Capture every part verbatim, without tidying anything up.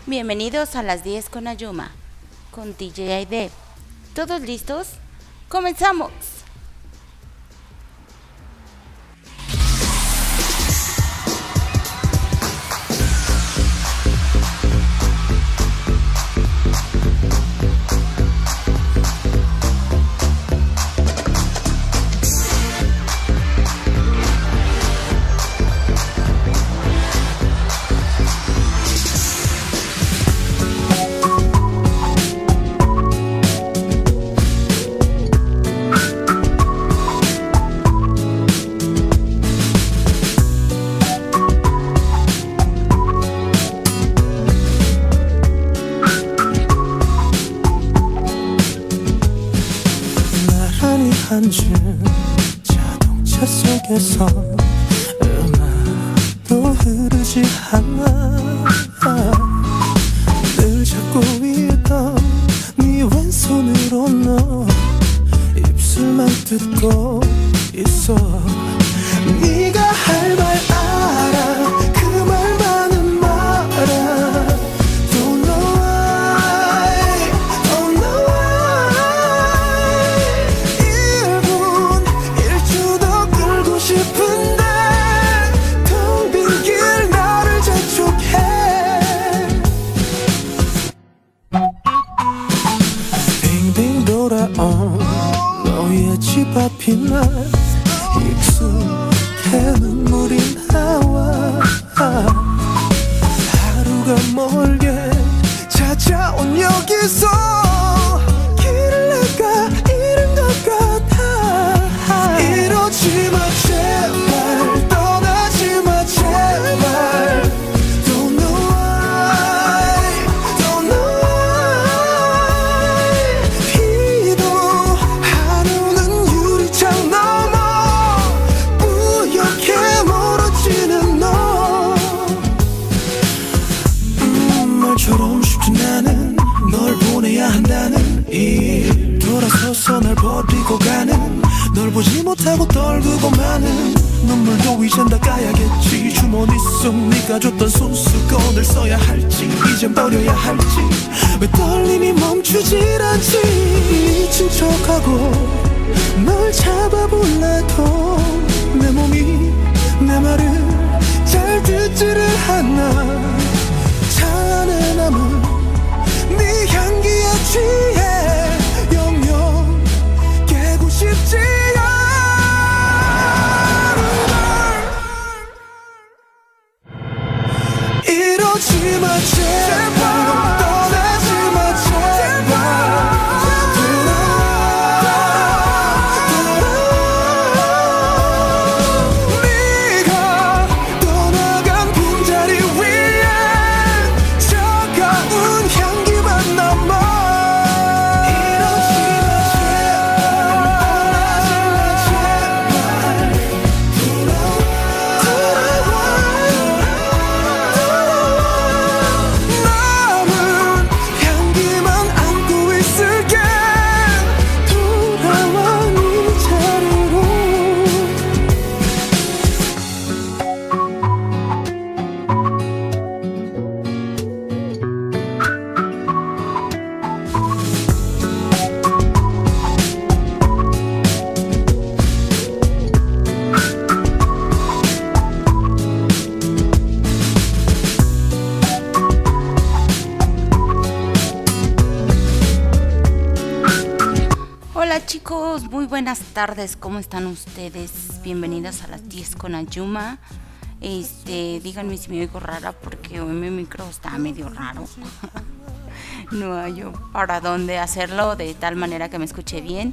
Bienvenidos a las diez con Ayuma, con D J Aide. ¿Todos listos? ¡Comenzamos! 앉은 자동차 속에서 음악도 흐르지 않아. 늘 잡고 있던 네 왼손으로 너 입술만 뜯고 있어. 네가 할 말 알아. 그 말만은 말아. Don't know why, don't know why. 일 분 일 초 더 끌고 싶은데 텅 빈 길 나를 재촉해. 빙빙 돌아온 너의 집 앞이 날 익숙해 눈물이 나와. 하루가 멀게 찾아온 여기서 길을 내가 잃은 것 같아. 이러지 마 제발, 떠나지 마 제발. Don't know why, don't know why. 비도 하루는 유리창 넘어 뿌옇게 멀어지는 너. 음, 말처럼 쉽진 않은 널 보내야 한다는 일. 돌아서서 날 버리고 가는 널 보지 못하고 떨구고 마는 눈물도 이젠 닦아야겠지. 주머니 속 네가 줬던 손수건을 써야 할지 이젠 버려야 할지. 왜 떨림이 멈추질 않지. 미친 척하고 널 잡아볼래도 내 몸이 내 말을 잘 듣지를 않아. 차 안에 남은 네 향기에 취해 영영 깨고 싶지 않은 걸. 이러지 마 제발, 떠나지 마 제발. 네가 떠나간 빈자리 위에 차가운 향기만 남아. 이러지 마 제발, 떠나지 마 제발. 남은 향기만 안고 있을게. 돌아와 네 자리로. Hola chicos, muy buenas tardes, ¿cómo están ustedes? Bienvenidos a las diez con Ayuma. Este, díganme si me oigo rara porque hoy mi micro está medio raro. No hay yo para dónde hacerlo de tal manera que me escuche bien.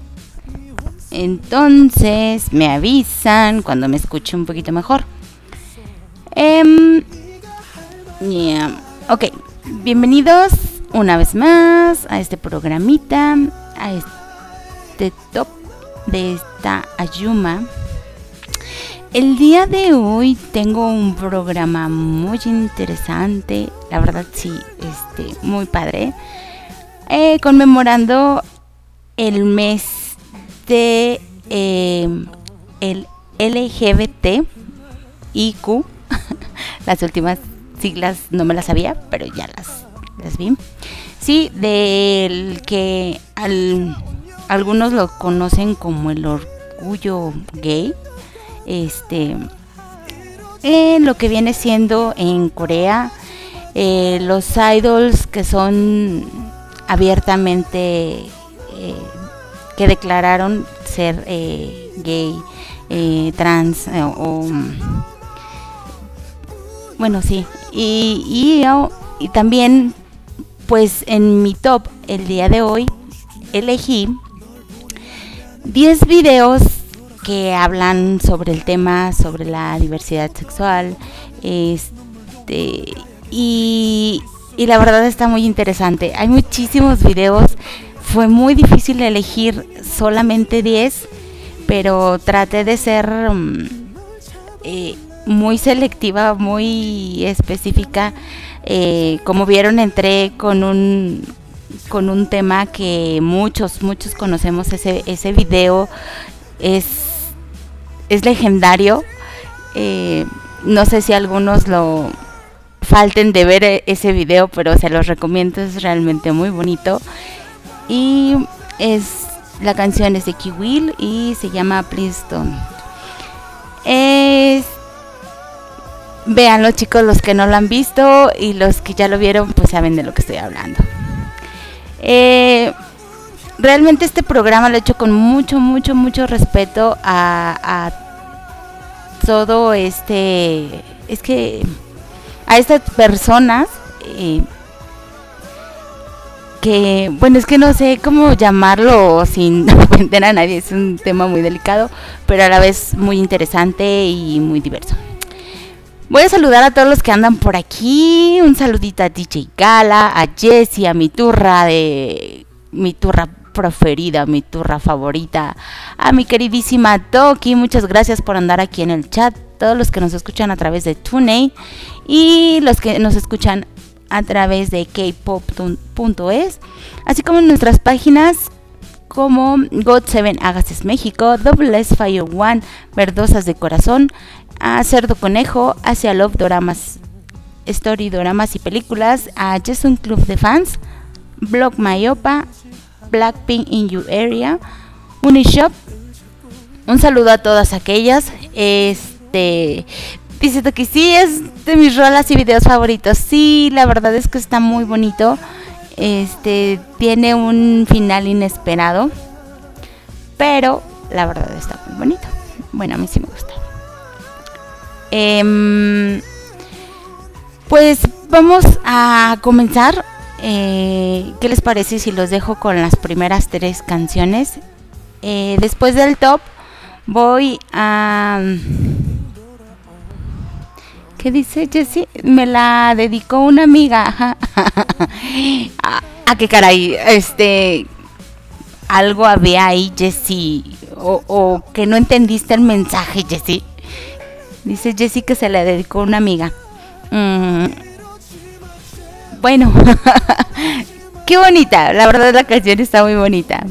Entonces me avisan cuando me escuche un poquito mejor. Um, yeah. Ok, bienvenidos una vez más a este programita, a este top de esta Ayuma. El día de hoy tengo un programa muy interesante, la verdad sí, este, muy padre, eh, conmemorando el mes de eh, el L G B T I Q. Las últimas siglas no me las sabía, pero ya las las vi. Sí, del que al, algunos lo conocen como el orgullo gay. Este, en lo que viene siendo en Corea, eh, los idols que son abiertamente, eh, que declararon ser eh, gay, eh, trans, eh, o bueno, sí, y, y, oh, y también, pues en mi top el día de hoy elegí diez videos que hablan sobre el tema, sobre la diversidad sexual, este, y, y la verdad está muy interesante. Hay muchísimos videos, fue muy difícil elegir solamente diez, pero traté de ser um, eh, muy selectiva, muy específica. Eh, como vieron, entré con un con un tema que muchos muchos conocemos. Ese ese video es es legendario. Eh, no sé si algunos lo falten de ver ese video, pero se los recomiendo, es realmente muy bonito. Y es la canción es de Kiwil y se llama Please Don't. Es Véanlo, chicos, los que no lo han visto, y los que ya lo vieron pues saben de lo que estoy hablando. Eh, realmente este programa lo he hecho con mucho, mucho, mucho respeto a, a todo este... Es que a estas personas eh, que, bueno, es que no sé cómo llamarlo sin ofender a nadie, es un tema muy delicado, pero a la vez muy interesante y muy diverso. Voy a saludar a todos los que andan por aquí. Un saludito a D J Gala, a Jessie, a mi turra de mi turra preferida, mi turra favorita, a mi queridísima Toki. Muchas gracias por andar aquí en el chat. Todos los que nos escuchan a través de TuneIn y los que nos escuchan a través de k pop punto es, así como en nuestras páginas como God siete Agassiz México, Double S Fire One, Verdosas de Corazón, a Cerdo Conejo, Hacia Love Doramas, Story Doramas y Películas, a Jason Club de Fans, Blog Mayopa, Blackpink in Your Area, Unishop. Un saludo a todas aquellas. Este dice que sí, es de mis rolas y videos favoritos. Sí, la verdad es que está muy bonito. Este tiene un final inesperado, pero la verdad está muy bonito. Bueno, a mí sí me gusta. Eh, pues vamos a comenzar. Eh, ¿Qué les parece si los dejo con las primeras tres canciones? Eh, después del top voy a... ¿Qué dice Jessie? Me la dedicó una amiga. ¿A, a qué caray? Este... Algo había ahí, Jessie. O, o que no entendiste el mensaje, Jessie. Dice Jessie que se la dedicó una amiga. Mm, bueno. Qué bonita. La verdad la canción está muy bonita.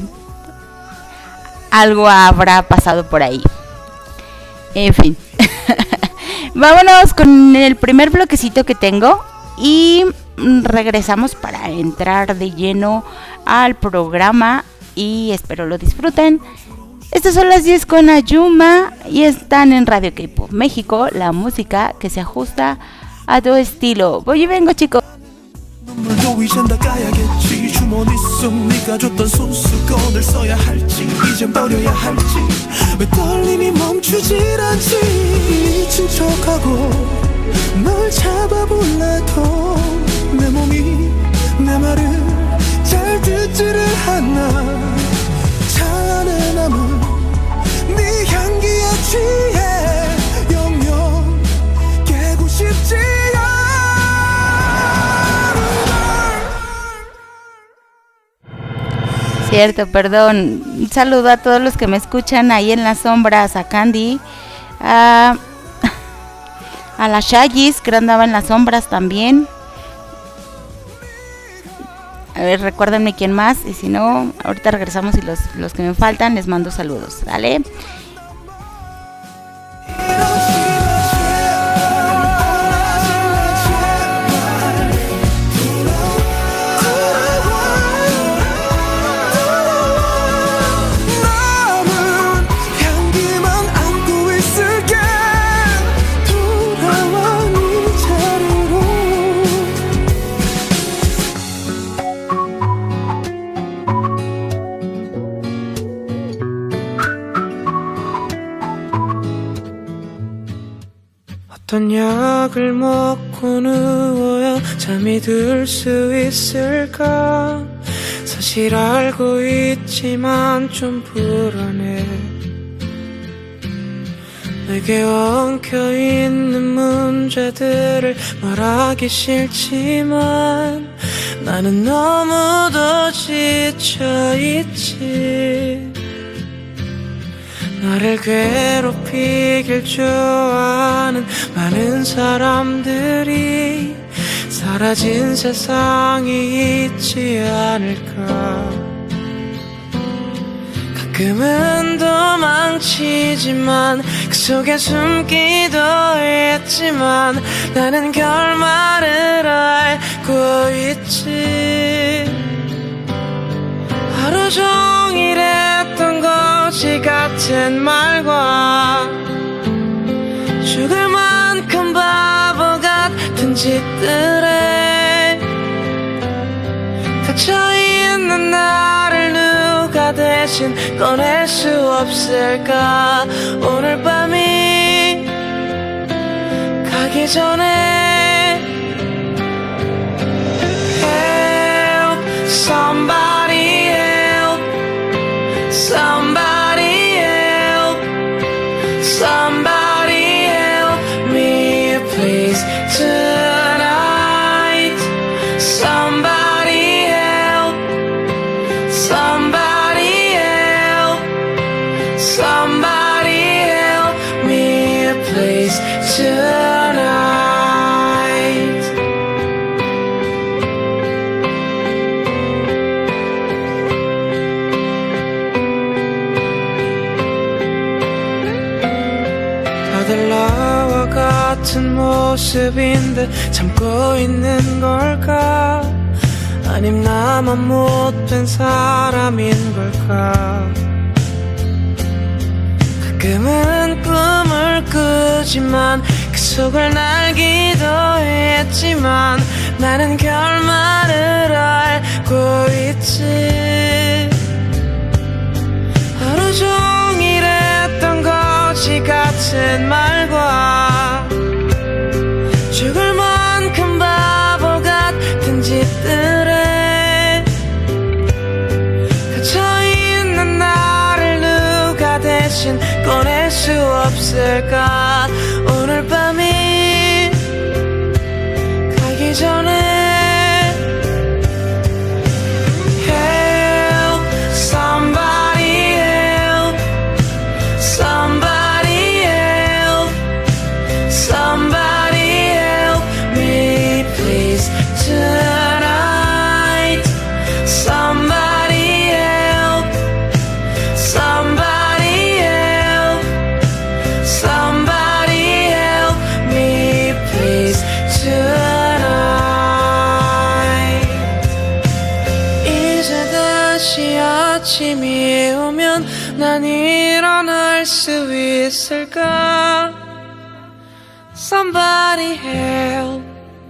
Algo habrá pasado por ahí. En fin. Vámonos con el primer bloquecito que tengo y regresamos para entrar de lleno al programa y espero lo disfruten. Estas son las diez con Ayuma y están en Radio K-Pop México, la música que se ajusta a tu estilo. Voy y vengo, chicos. 눈물도 이젠 다 까야겠지 주머니 속 네가 줬던 손수건을 써야 할지 이젠 버려야 할지 왜 떨림이 멈추질 않지 미친 척하고 널 잡아볼래도 내 몸이 내 말을 잘 듣지를 않아 찬란해 남은 네 향기에 취해 영영 깨고 싶지 Cierto, perdón. Un saludo a todos los que me escuchan ahí en las sombras, a Candy, a, a la Shagis, que andaba en las sombras también. A ver, recuérdenme quién más, y si no, ahorita regresamos y los, los que me faltan les mando saludos, ¿vale? 어떤 약을 먹고 누워야 잠이 들 수 있을까? 사실 알고 있지만 좀 불안해. 내게 엉켜있는 문제들을 말하기 싫지만 나는 너무도 지쳐있지. 나를 괴롭히길 좋아하는 많은 사람들이 사라진 세상이 있지 않을까. 가끔은 도망치지만 그 속에 숨기도 했지만 나는 결말을 알고 있지. 하루 종일 했던 거지 같은 말과 죽을 만큼 바보 같은 짓들에 갇혀있는 나를 누가 대신 꺼낼 수 없을까. 오늘 밤이 가기 전에 Help somebody help somebody help somebody help me please tonight. Somebody help somebody help somebody help me please tonight. 다들 나와 같은 모습인데 참고 있는 걸까? 아님 나만 못된 사람인 걸까? 가끔은 꿈을 꾸지만 그 속을 날기도 했지만 나는 결말을 알고 있지. 하루 종일 했던 거지 같은 말과 죽을 만큼 바보 같은 짓들에 갇혀있는 나를 누가 대신 꺼낼 수 없을까. 오늘 밤이 가기 전에 Help somebody help somebody help somebody help me please tonight. Somebody help somebody help somebody help me please tonight. 이제 다시 아침이 오면 난 일어날 수 있을까? Somebody help.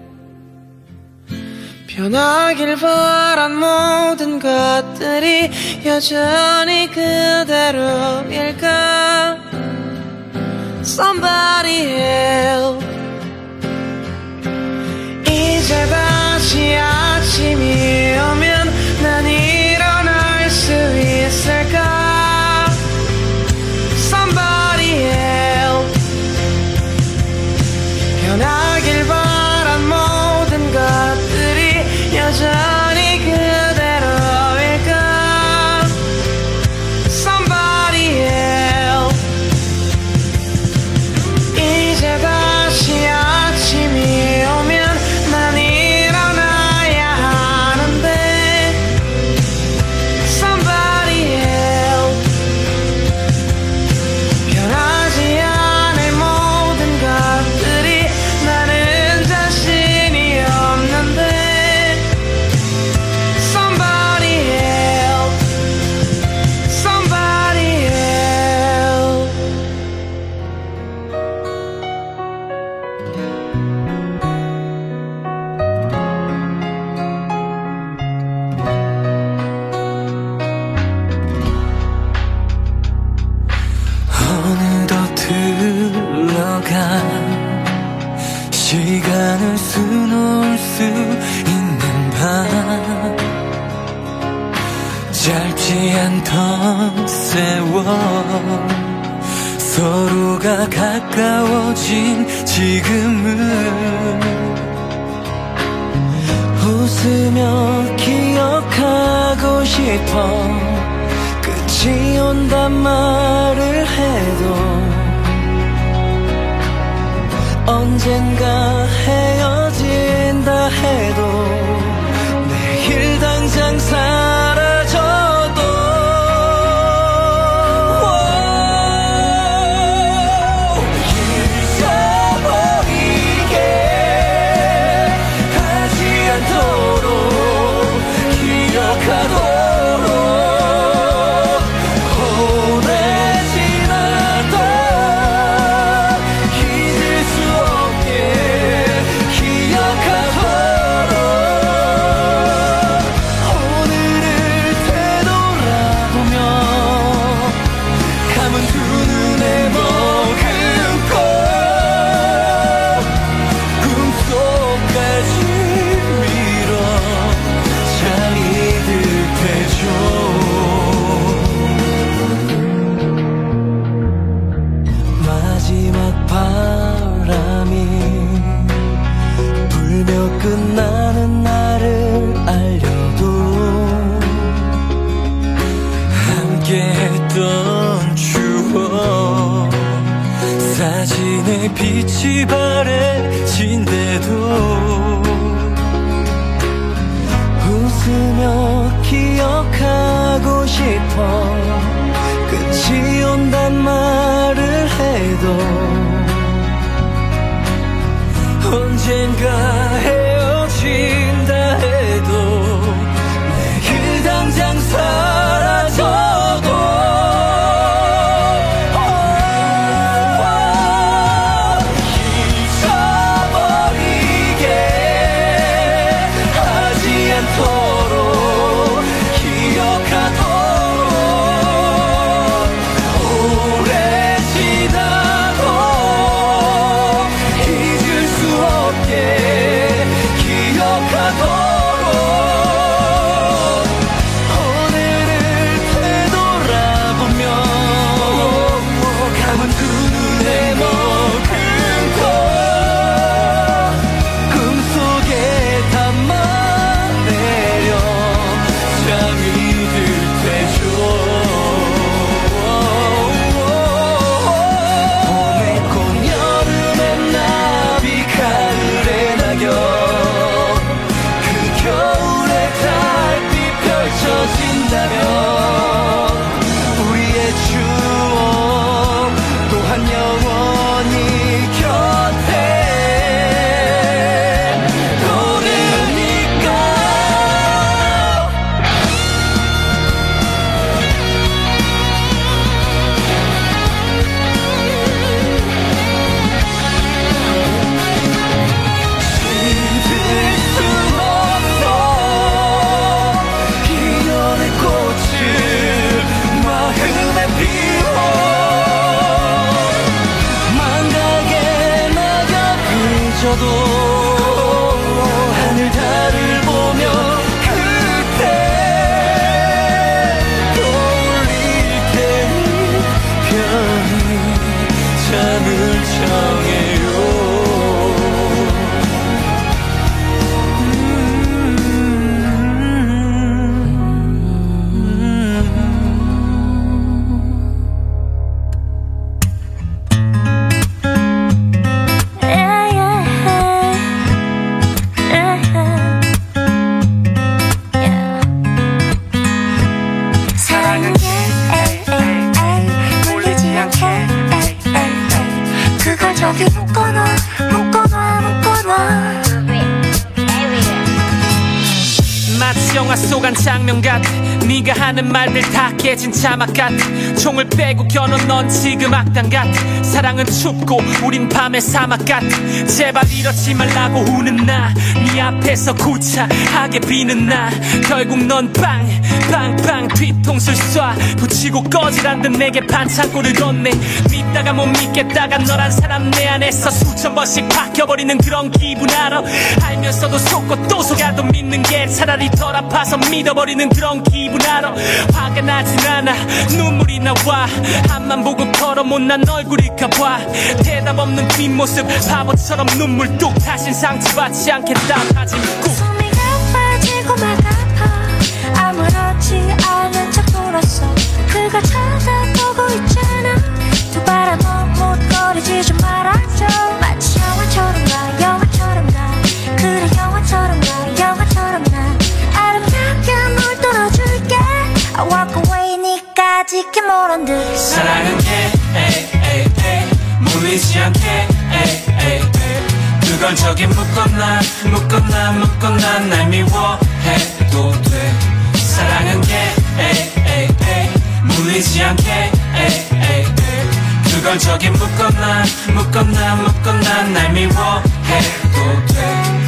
변하길 바란 모든 것들이 여전히 그대로일까? Somebody help. 이제 다시 아침이 오면 난 일어날 수 있을까? Somebody help. 변하길 바란 모든 것들이 여전히 그대로일까? Somebody help. 이제 다 시간을 수놓을 수 있는 밤 짧지 않던 세월 서로가 가까워진 지금은 웃으며 기억하고 싶어 끝이 온단 말을 해도 언젠가 헤어진다 해도 내일 당장 사라져도 잊어버리게 하지 않도록 기억하도록 오래 지나도 잊을 수 없게 기억하도록 오늘을 되돌아보며 감은 두 눈에 머금고 꿈속까지 밀어 잘 잊을 테죠. 마지막 바람이 불며 끝나는 날을 알려도 함께했던 추억 사진에 빛이 바래진대도 웃으며 기억하고 싶어 끝이 온단 말을 해도 언젠가 헤어진다 해도 내일 당장 사라져도 잊어버리게 하지 않도록 기억하도록 오래 지나도 잊을 수 없게 기억하도록 오늘을 되돌아보며 감은 두 눈에 머금고 꿈속에 담아내려 잠이 들 테죠. 봄의 꽃 여름의 나비 가을의 낙엽 그 겨울의 달빛 펼쳐진다면 우리의 추억 또한 영원히 곁에 오르니까 잊을 수 없어 희열의 꽃을 마음에 피워 망각의 낙엽이 져도 하늘 달을 보며 그때 떠올릴 테니 편히 잠을 청해요. 사랑은 몰리지 않게 그걸 저기 묶어놔 묶어놔 묶어놔 마치 영화 속 한 장면 같아 네가 하는 말들 다 깨진 자막 같아. 총을 빼고 겨눈 넌 지금 악당 같아. 사랑은 춥고 우린 밤의 사막 같아. 제발 이러지 말라고 우는 나, 네 앞에서 구차하게 비는 나. 결국 넌 빵, 빵빵 뒤통수를 쏴 붙이고 꺼지란 듯 내게 반창고를 건네. 믿다가 못 믿겠다가 너란 사람 내 안에서 수천 번씩 바뀌어버리는 그런 기분 알아. 알면서도 속고 또 속아도 믿는 게 차라리 덜 아파서 믿어버리는 그런 기분 알아. 화가 나진 않아, 눈물이 나와. 앞만 보고 걸어 못난 얼굴일까봐. 대답 없는 뒷모습 바보처럼 눈물 뚝. 다신 상처받지 않겠다 다짐 꾹. 숨이가 빠지고 막 아파. 아무렇지 않은 척 돌았어. 그가 쳐다보고 있잖아. 두 바람 못 거리지 좀 말아줘. 마치 영화처럼 가 영화처럼 가. 그래 영화처럼 가 영화처럼 가. 아름답게 물 떨어줄게. I walk away 니까 지켜 모른 듯. 사랑은 게 에이 에이 에이 물리지 않게 에이 에이 에이. 그걸 저기 묶었나 묶었나 묶었나 날 미워해도 돼. 사랑은 게 에이 에이 에이 물리지 않게 에이 에이 에이. 그걸 저기 묶었나 묶었나 묶었나 날 미워해도 돼.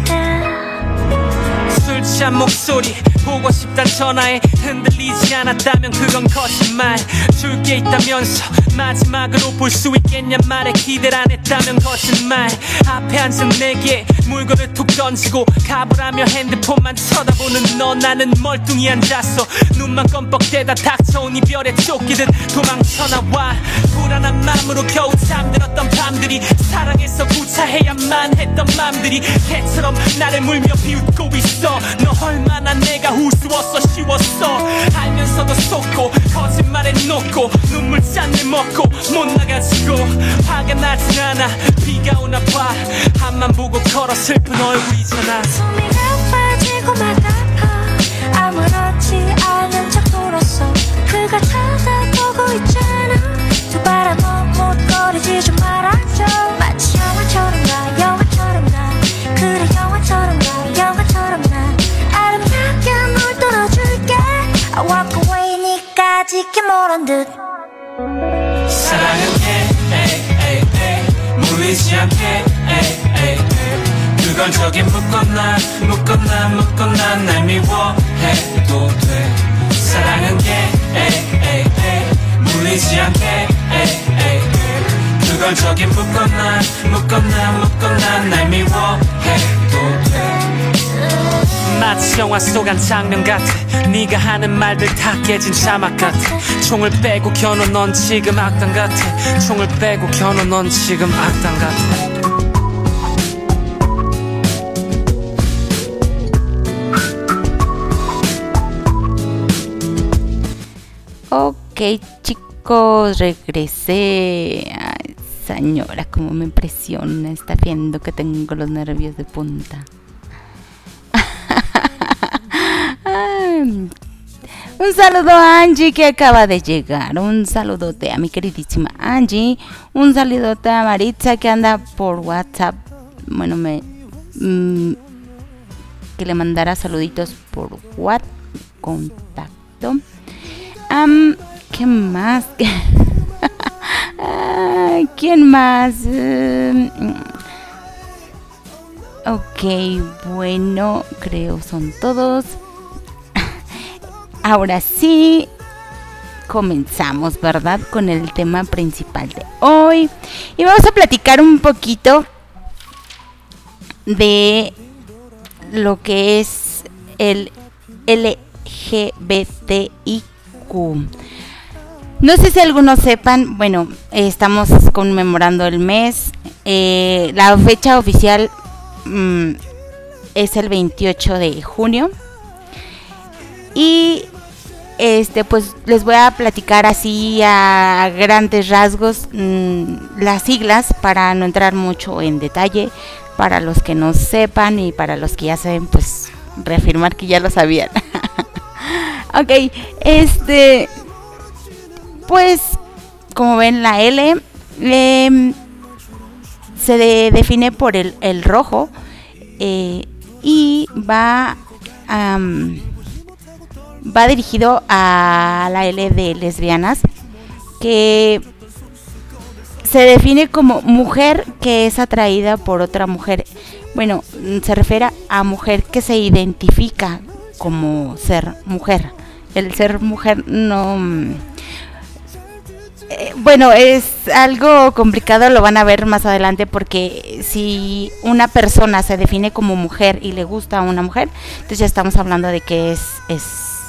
술 취한 목소리 보고 싶단 전화에 흔들리지 않았다면 그건 거짓말. 줄 게 있다면서 마지막으로 볼 수 있겠냐 말에 기대를 안 했다면 거짓말. 앞에 앉은 내게 물건을 툭 던지고 가보라며 핸드폰만 쳐다보는 너. 나는 멀뚱히 앉았어. 눈만 껌뻑대다 닥쳐온 이별에 쫓기듯 도망쳐나와. 불안한 마음으로 겨우 잠들었던 밤들이 사랑해서 구차해야만 했던 맘들이 개처럼 나를 물며 비웃고 있어. 너 얼마나 내가 우스웠어 쉬웠어. 알면서도 속고 거짓말에 놓고 눈물 짠내 먹고 못 나가지고. 화가 나진 않아 비가 오나 봐. 앞만 보고 걸어 슬픈 얼굴이잖아. 숨이가 빠지고 막 아파. 아무렇지 않은 척 돌았어. 그가 쳐다보고 있잖아. 두 바람 못 거리지 좀 말아줘. 마치 영화처럼 가 영화처럼 가. 그래 영화처럼 가 영화처럼 가. 아름답게 물 떨어줄게. I walk away 니까 지켜 모른 듯. 사랑은 게 에이 에이 에이 물리지 않게 에이 에이 에이. 그걸 저기 묶었나 묶었나 묶었나 날 미워해도 돼. 사랑은 게 에이 에이 에이 물리지 않게 에이 에이 에이. 그걸 저기 묶었나 묶었나 묶었나 날 미워해도 돼. 마치 영화 속 한 장면 같아. 네가 하는 말들 다 깨진 자막 같아. 총을 빼고 겨눈 넌 지금 악당 같아. 총을 빼고 겨눈 넌 지금 악당 같아. Ok, chicos, regresé. Ay, señora, como me impresiona. Está viendo que tengo los nervios de punta. Un saludo a Angie que acaba de llegar. Un saludote a mi queridísima Angie. Un saludote a Maritza que anda por WhatsApp. Bueno, me mmm, que le mandara saluditos por WhatsApp. Contacto. Um, ¿Qué más? ¿Quién más? Uh, ok, bueno, creo son todos. Ahora sí, comenzamos, ¿verdad? Con el tema principal de hoy. Y vamos a platicar un poquito de lo que es el L G B T I Q. No sé si algunos sepan, bueno, eh, estamos conmemorando el mes. Eh, la fecha oficial mmm, es el veintiocho de junio. Y este pues les voy a platicar así a grandes rasgos mmm, las siglas para no entrar mucho en detalle. Para los que no sepan y para los que ya saben, pues reafirmar que ya lo sabían. Ok, este pues como ven, la L eh, se de, define por el, el rojo eh, y va um, va dirigido a la L de lesbianas, que se define como mujer que es atraída por otra mujer. Bueno, se refiere a mujer que se identifica como ser mujer. El ser mujer no... Eh, bueno, es algo complicado, lo van a ver más adelante, porque si una persona se define como mujer y le gusta a una mujer, entonces ya estamos hablando de que es, es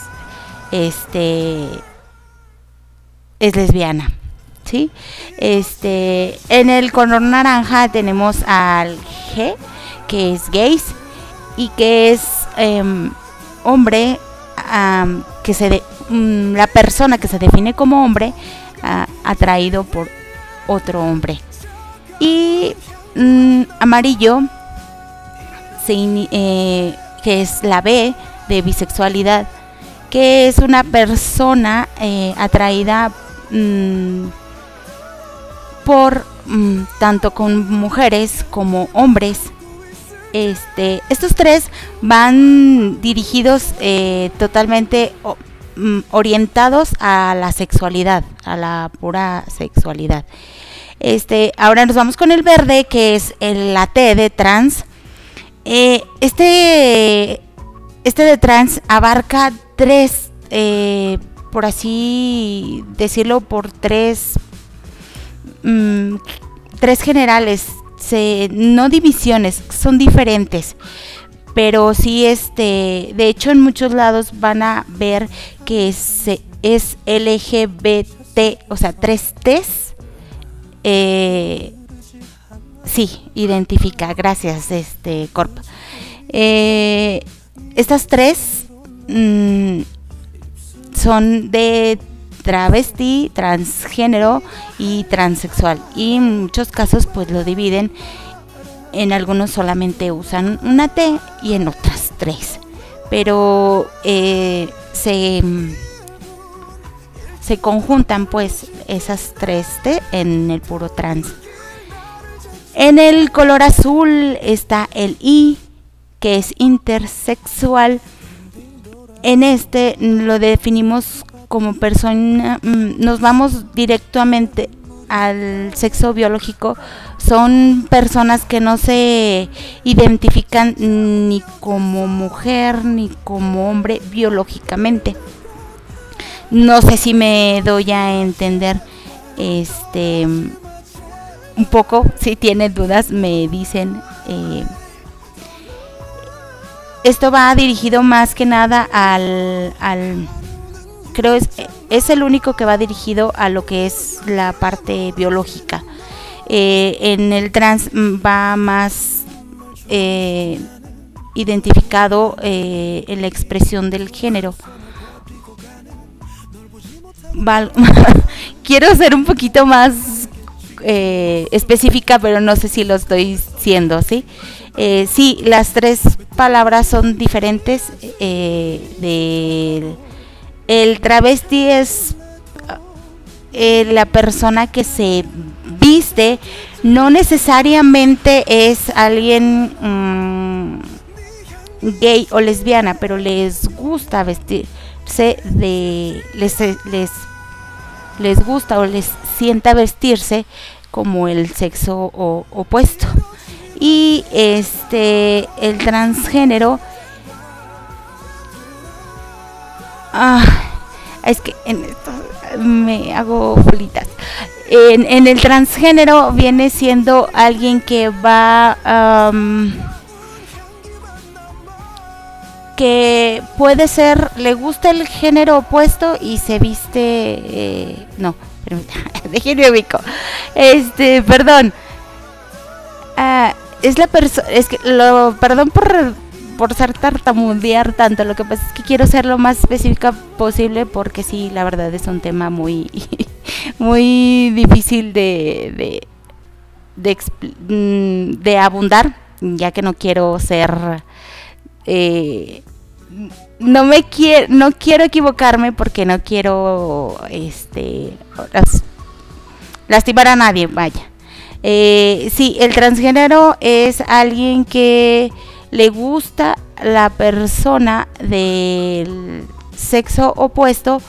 este es lesbiana, ¿sí? Este, en el color naranja tenemos al G, que es gays, y que es eh, hombre, um, que se de, um, la persona que se define como hombre, uh, atraído por otro hombre. Y um, amarillo, se, eh, que es la B de bisexualidad, que es una persona eh, atraída um, por um, tanto con mujeres como hombres. Este, estos tres van dirigidos eh, totalmente o, um, orientados a la sexualidad, a la pura sexualidad. Este, ahora nos vamos con el verde, que es el, la T de trans. Eh, este, este de trans abarca tres, eh, por así decirlo, por tres, um, tres generales. Se, no divisiones, son diferentes, pero sí, este, de hecho en muchos lados van a ver que es, es L G B T, o sea, tres T's, eh, sí, identifica, gracias, este, Corp. Eh, estas tres mmm, son de travesti, transgénero y transexual, y en muchos casos pues lo dividen, en algunos solamente usan una T y en otras tres, pero eh, se se conjuntan pues esas tres T en el puro trans. En el color azul está el I, que es intersexual. En este lo definimos como persona, nos vamos directamente al sexo biológico. Son personas que no se identifican ni como mujer ni como hombre biológicamente. No sé si me doy a entender, este, un poco. Si tienen dudas me dicen. Eh, esto va dirigido más que nada al, al creo es, es el único que va dirigido a lo que es la parte biológica. Eh, en el trans va más eh, identificado eh, en la expresión del género. Val- Quiero ser un poquito más eh, específica, pero no sé si lo estoy siendo, ¿sí? Eh, sí, las tres palabras son diferentes. Eh, de El travesti es eh, la persona que se viste, no necesariamente es alguien mmm, gay o lesbiana, pero les gusta vestirse de, les, les, les gusta o les sienta vestirse como el sexo o, opuesto. Y este, el transgénero, ah, es que en esto me hago bolitas. En, en el transgénero viene siendo alguien que va, um, que puede ser, le gusta el género opuesto y se viste, eh, no, déjenme ubico, este, perdón, uh, es la persona, es que, lo, perdón por por ser tartamudear tanto, lo que pasa es que quiero ser lo más específica posible, porque sí, la verdad es un tema muy muy difícil de de, de, de abundar, ya que no quiero ser eh, no me quiero no quiero equivocarme, porque no quiero este las, lastimar a nadie, vaya. Eh, sí, el transgénero es alguien que le gusta la persona del sexo opuesto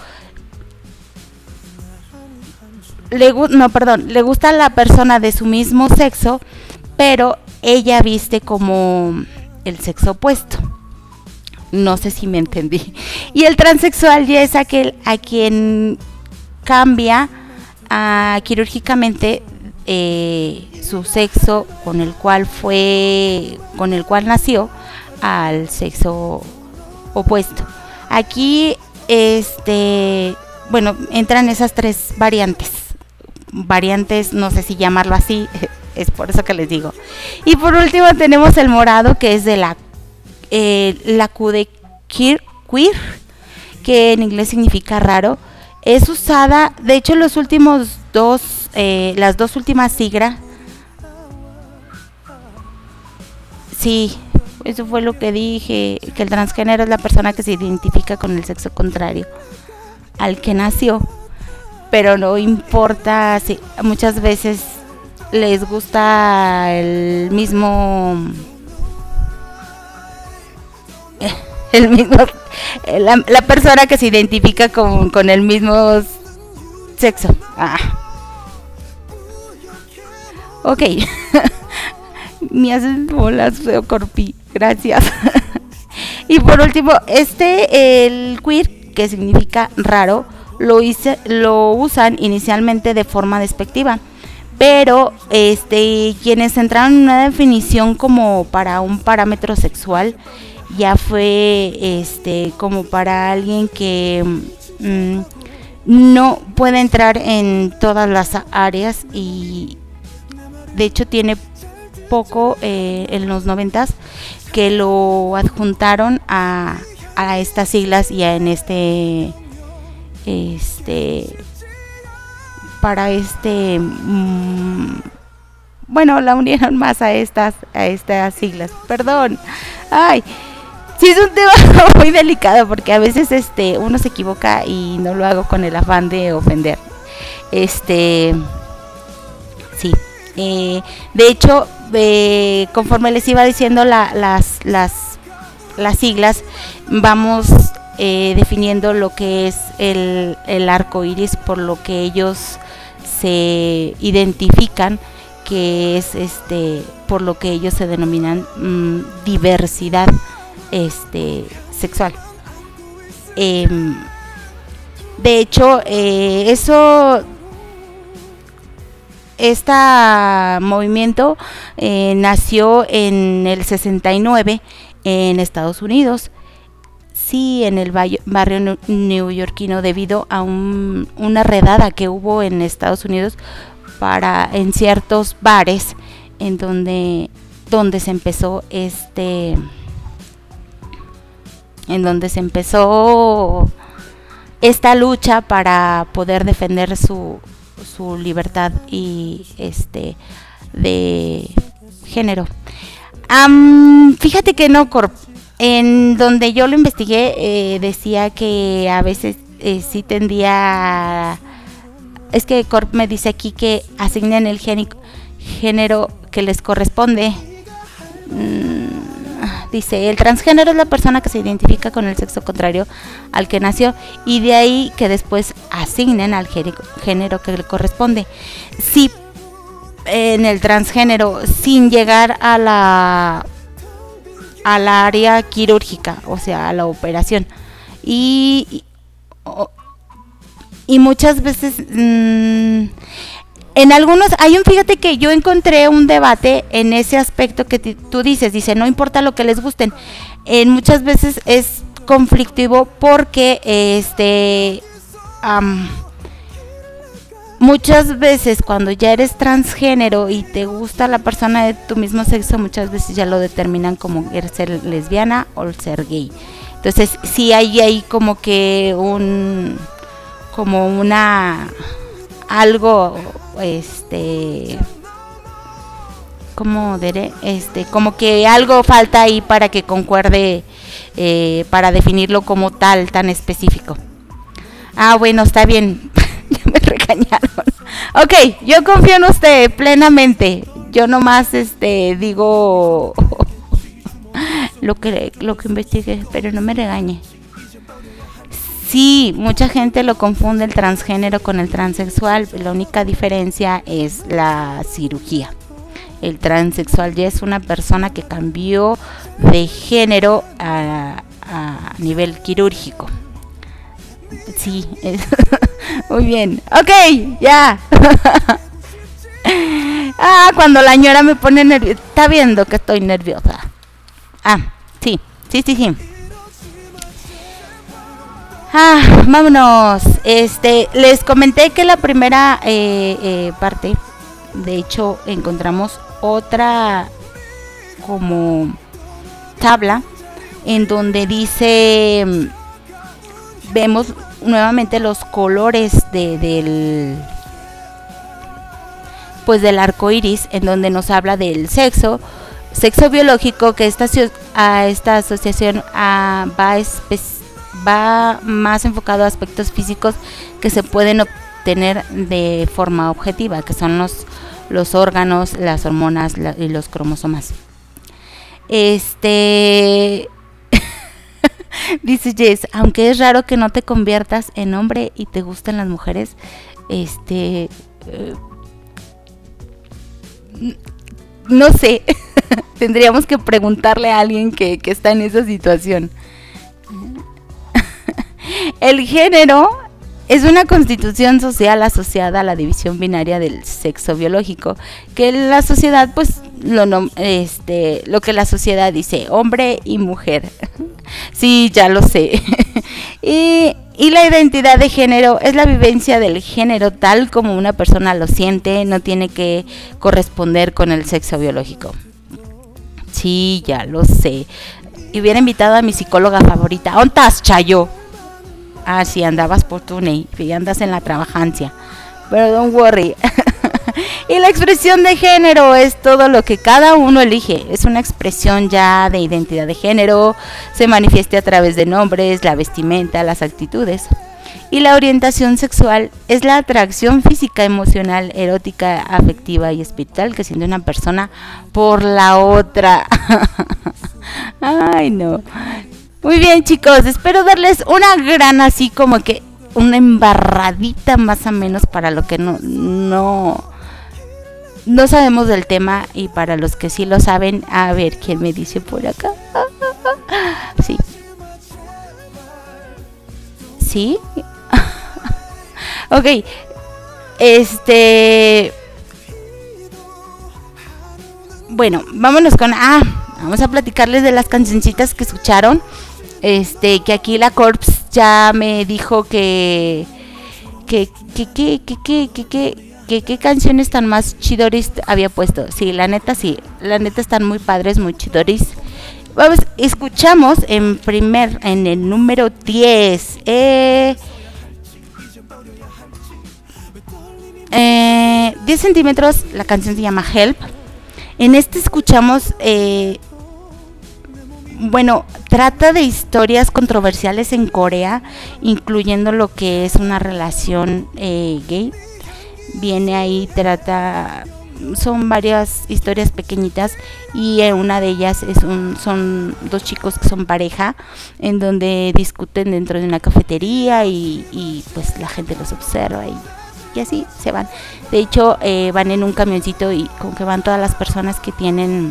le gu- no, perdón, le gusta la persona de su mismo sexo, pero ella viste como el sexo opuesto. No sé si me entendí. Y el transexual ya es aquel a quien cambia uh, quirúrgicamente eh, su sexo con el cual fue, con el cual nació, al sexo opuesto. Aquí, este, bueno, entran esas tres variantes. Variantes, no sé si llamarlo así, es por eso que les digo. Y por último tenemos el morado, que es de la eh, la Q de queer, queer, que en inglés significa raro. Es usada, de hecho, los últimos dos, eh, las dos últimas siglas, sí, eso fue lo que dije, que el transgénero es la persona que se identifica con el sexo contrario al que nació. Pero no importa si muchas veces les gusta el mismo el mismo la, la persona que se identifica con, con el mismo sexo. Ah. Ok. Me haces bolas, feo Corpi. Gracias. Y por último, este, el queer, que significa raro, Lo, hice, lo usan inicialmente de forma despectiva, pero este, quienes entraron en una definición como para un parámetro sexual ya fue este, como para alguien que mmm, no puede entrar en todas las áreas, y de hecho tiene poco eh, en los noventas que lo adjuntaron a, a estas siglas y a, en este este para este mmm, bueno, la unieron más a estas a estas siglas, perdón. Ay, sí, es un tema muy delicado porque a veces este uno se equivoca y no lo hago con el afán de ofender. Este sí, eh, de hecho, eh, conforme les iba diciendo la, las las las siglas, vamos Eh, definiendo lo que es el, el arco iris, por lo que ellos se identifican, que es este por lo que ellos se denominan mmm, diversidad este sexual. Eh, de hecho, eh, eso este movimiento eh, nació en el sesenta y nueve en Estados Unidos. Sí, en el barrio neoyorquino, debido a un, una redada que hubo en Estados Unidos para en ciertos bares en donde donde se empezó este en donde se empezó esta lucha para poder defender su su libertad y este de género. Um, fíjate que no, Corp. En donde yo lo investigué, eh, decía que a veces eh, sí tendía, es que Corp me dice aquí que asignen el género que les corresponde. Mm, dice, el transgénero es la persona que se identifica con el sexo contrario al que nació, y de ahí que después asignen al género que le corresponde. Sí, en el transgénero, sin llegar a la al área quirúrgica, o sea, a la operación. Y, y, y muchas veces mmm, en algunos hay un, fíjate que yo encontré un debate en ese aspecto que t- tú dices, dice, no importa lo que les gusten. En muchas veces es conflictivo porque este um, muchas veces cuando ya eres transgénero y te gusta la persona de tu mismo sexo, muchas veces ya lo determinan como ser lesbiana o ser gay. Entonces sí hay ahí como que un como una algo este como diré este como que algo falta ahí para que concuerde, eh, para definirlo como tal, tan específico. Ah, bueno, está bien. Ya me regañaron. Ok, yo confío en usted plenamente. Yo nomás este digo lo que lo que investigué, pero no me regañe. Sí, mucha gente lo confunde el transgénero con el transexual. La única diferencia es la cirugía. El transexual ya es una persona que cambió de género a, a nivel quirúrgico. Sí, es muy bien. Ok, ya. Ah, cuando la ñora me pone nerviosa. Está viendo que estoy nerviosa. Ah, sí, sí, sí, sí. Ah, vámonos. Este, les comenté que la primera eh, eh, parte, de hecho, encontramos otra como tabla en donde dice, vemos nuevamente los colores de, del pues del arco iris, en donde nos habla del sexo, sexo biológico, que esta, a esta asociación a, va, espe, va más enfocado a aspectos físicos que se pueden obtener de forma objetiva, que son los, los órganos, las hormonas la, y los cromosomas. Este dice Jess, aunque es raro que no te conviertas en hombre y te gusten las mujeres, este eh, no sé, tendríamos que preguntarle a alguien que, que está en esa situación. El género es una constitución social asociada a la división binaria del sexo biológico, que la sociedad, pues, lo, este, lo que la sociedad dice, hombre y mujer. Sí, ya lo sé. y, y la identidad de género es la vivencia del género tal como una persona lo siente, no tiene que corresponder con el sexo biológico. Sí, ya lo sé. Y hubiera invitado a mi psicóloga favorita. ¿Dónde estás, Chayo? Ah, sí, andabas por tu ney, y andas en la trabajancia. Pero don't worry. Y la expresión de género es todo lo que cada uno elige. Es una expresión ya de identidad de género. Se manifiesta a través de nombres, la vestimenta, las actitudes. Y la orientación sexual es la atracción física, emocional, erótica, afectiva y espiritual que siente una persona por la otra. Ay, no. Muy bien, chicos, espero darles una gran, así como que una embarradita más o menos para lo que no no no sabemos del tema, y para los que sí lo saben, a ver quién me dice por acá. Sí. ¿Sí? Ok. Este Bueno, vámonos con ah, vamos a platicarles de las cancioncitas que escucharon. Este, que aquí la Corps ya me dijo que que que que que que que que que qué canciones tan más chidoris había puesto. Sí, la neta sí, la neta están muy padres, muy chidoris. Vamos, escuchamos en primer en el número diez. Eh eh diez centímetros, la canción se llama Help. En este escuchamos eh bueno, trata de historias controversiales en Corea, incluyendo lo que es una relación eh, gay. Viene ahí, trata, son varias historias pequeñitas, y eh, una de ellas es un, son dos chicos que son pareja, en donde discuten dentro de una cafetería y, y pues la gente los observa y, y así se van. De hecho, eh, van en un camioncito y con que van todas las personas que tienen...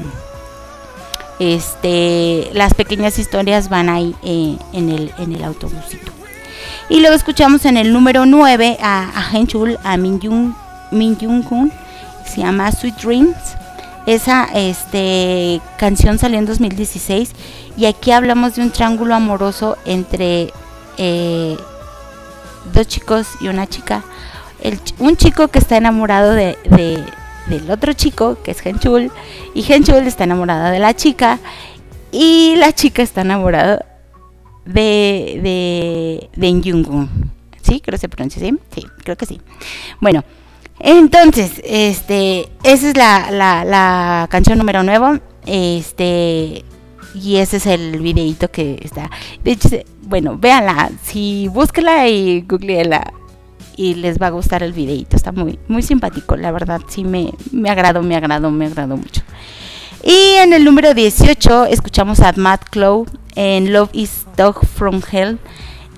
Este, las pequeñas historias van ahí eh, en el en el autobusito. Y luego escuchamos en el número nueve a, a Henchul, a Min Jung Min Jung-hun, se llama Sweet Dreams. Esa este canción salió en dos mil dieciséis, y aquí hablamos de un triángulo amoroso entre eh, dos chicos y una chica. El, un chico que está enamorado de, de del otro chico, que es Henchul, y Henchul está enamorada de la chica, y la chica está enamorada de de de Jung-un. ¿Sí? Creo que se pronuncia así. Sí, creo que sí. Bueno, entonces, este, esa es la, la, la canción número nueve. Este, y ese es el videito que está. De hecho, bueno, véanla, si búsquela y googleela, y les va a gustar el videito. Está muy muy simpático, la verdad. Sí, me, me agradó, me agradó, me agradó mucho. Y en el número dieciocho escuchamos a Matt Clow en Love is Dog from Hell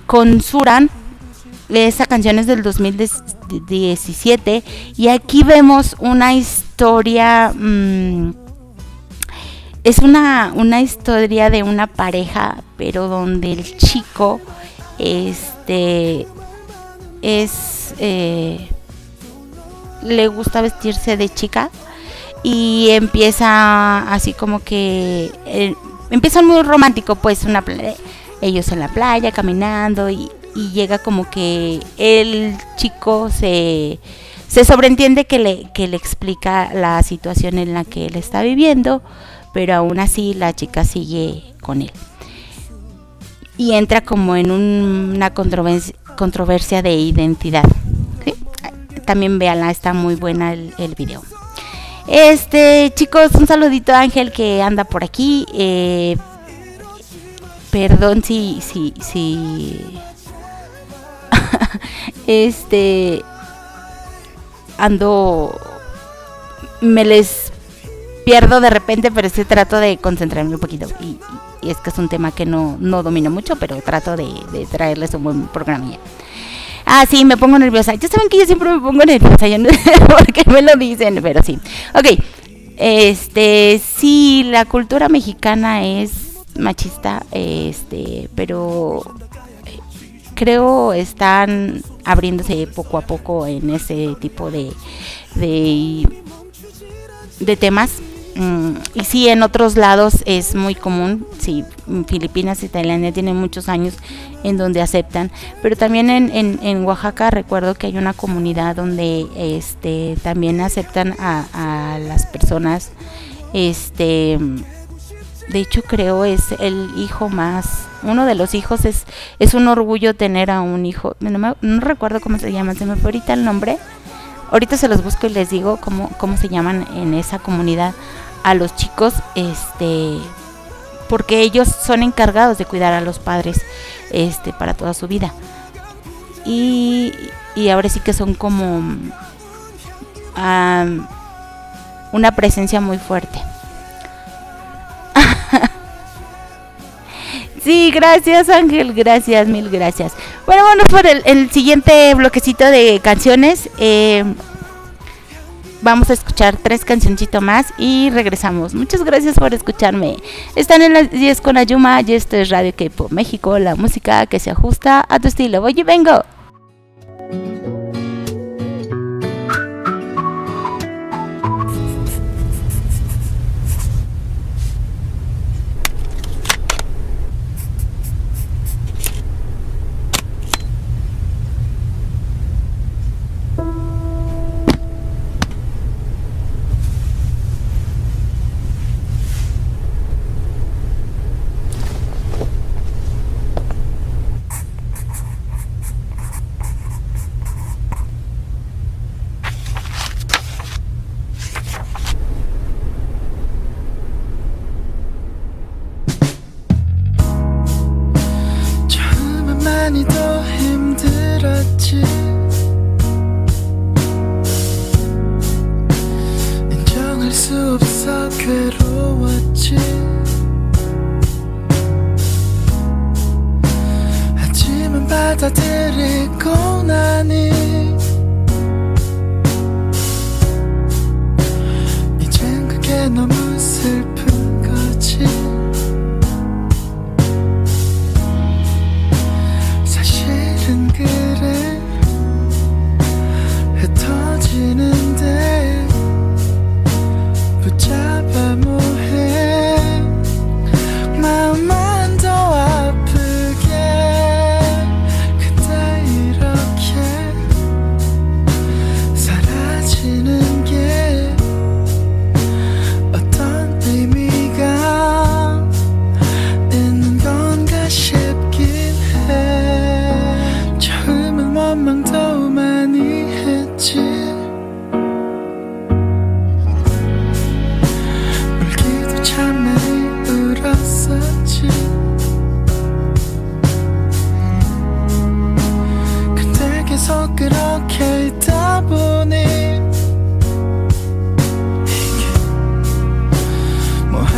con Suran. Esa canción es del dos mil diecisiete y aquí vemos una historia, mmm, es una, una historia de una pareja, pero donde el chico este es eh, le gusta vestirse de chica y empieza así como que eh, empieza muy romántico, pues una ellos en la playa caminando y y llega como que el chico se, se sobreentiende que le, que le explica la situación en la que él está viviendo, pero aún así la chica sigue con él. Y entra como en un, una controversia, controversia de identidad. ¿Sí? También véanla, está muy buena el, el video. Este, chicos, un saludito a Ángel que anda por aquí. Eh, perdón si... si, si este ando me les pierdo de repente, pero sí trato de concentrarme un poquito y, y es que es un tema que no, no domino mucho, pero trato de, de traerles un buen programa. Ah, sí, me pongo nerviosa. Ya saben que yo siempre me pongo nerviosa, yo no sé por qué me lo dicen, pero sí. Ok, este, sí, la cultura mexicana es machista, este, pero creo están abriéndose poco a poco en ese tipo de de, de temas. Mm, y sí, en otros lados es muy común. Sí, Filipinas y Tailandia tienen muchos años en donde aceptan, pero también en, en, en Oaxaca recuerdo que hay una comunidad donde este también aceptan a, a las personas. Este, de hecho creo es el hijo más, uno de los hijos es es un orgullo tener a un hijo. No, me, no recuerdo cómo se llama, se me fue ahorita el nombre. Ahorita se los busco y les digo cómo cómo se llaman en esa comunidad a los chicos, este, porque ellos son encargados de cuidar a los padres, este, para toda su vida. Y y ahora sí que son como um, una presencia muy fuerte. Sí, gracias Ángel, gracias, mil gracias. Bueno, vamos por el, el siguiente bloquecito de canciones. Eh, vamos a escuchar tres cancioncitos más y regresamos. Muchas gracias por escucharme. Están en las diez con Ayuma y esto es Radio K-Pop México, la música que se ajusta a tu estilo. Voy y vengo.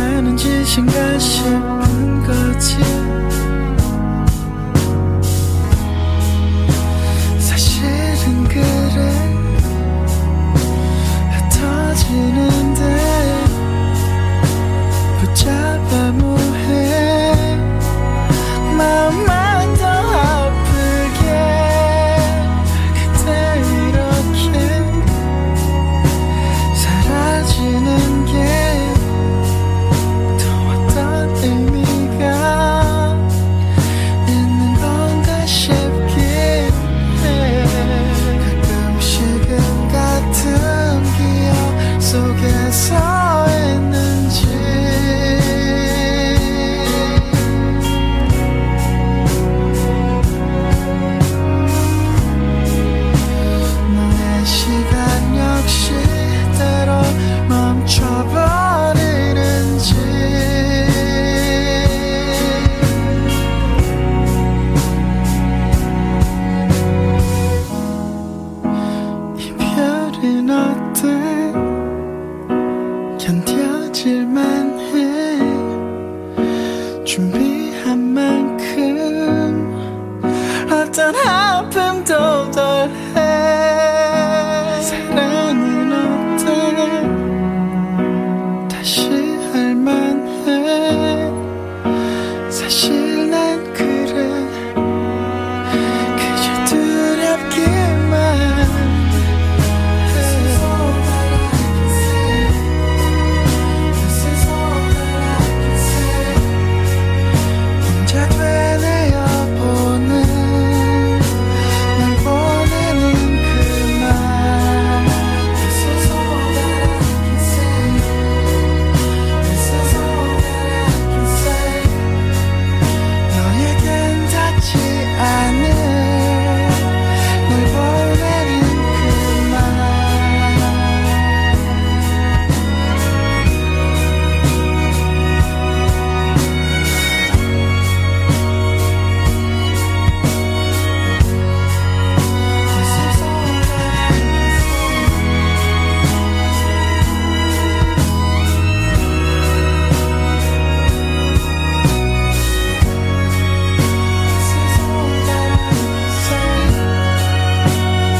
짓인가 싶은 거지 붙잡아 뭐해 마음만 더 아프게 그대 이렇게 사라지는 게 또 어떤 의미가 있는 건가 싶긴 해 가끔씩은 같은 기억 속에서 있는지 너의 시간 역시 때로 멈춰버리는지 이별은 어때 견뎌질만 해 준비한 만큼 어떤 아픔도 덜해 사랑은 어때 다시 할만해 사실 난 그래 그저 두렵기만 혼자 되뇌어보는 날 보내는 그만 This is all that I can say This is all that I can say 너에겐 닿지 않을 널 보내는 그만 This is all that I can say This is all that I can say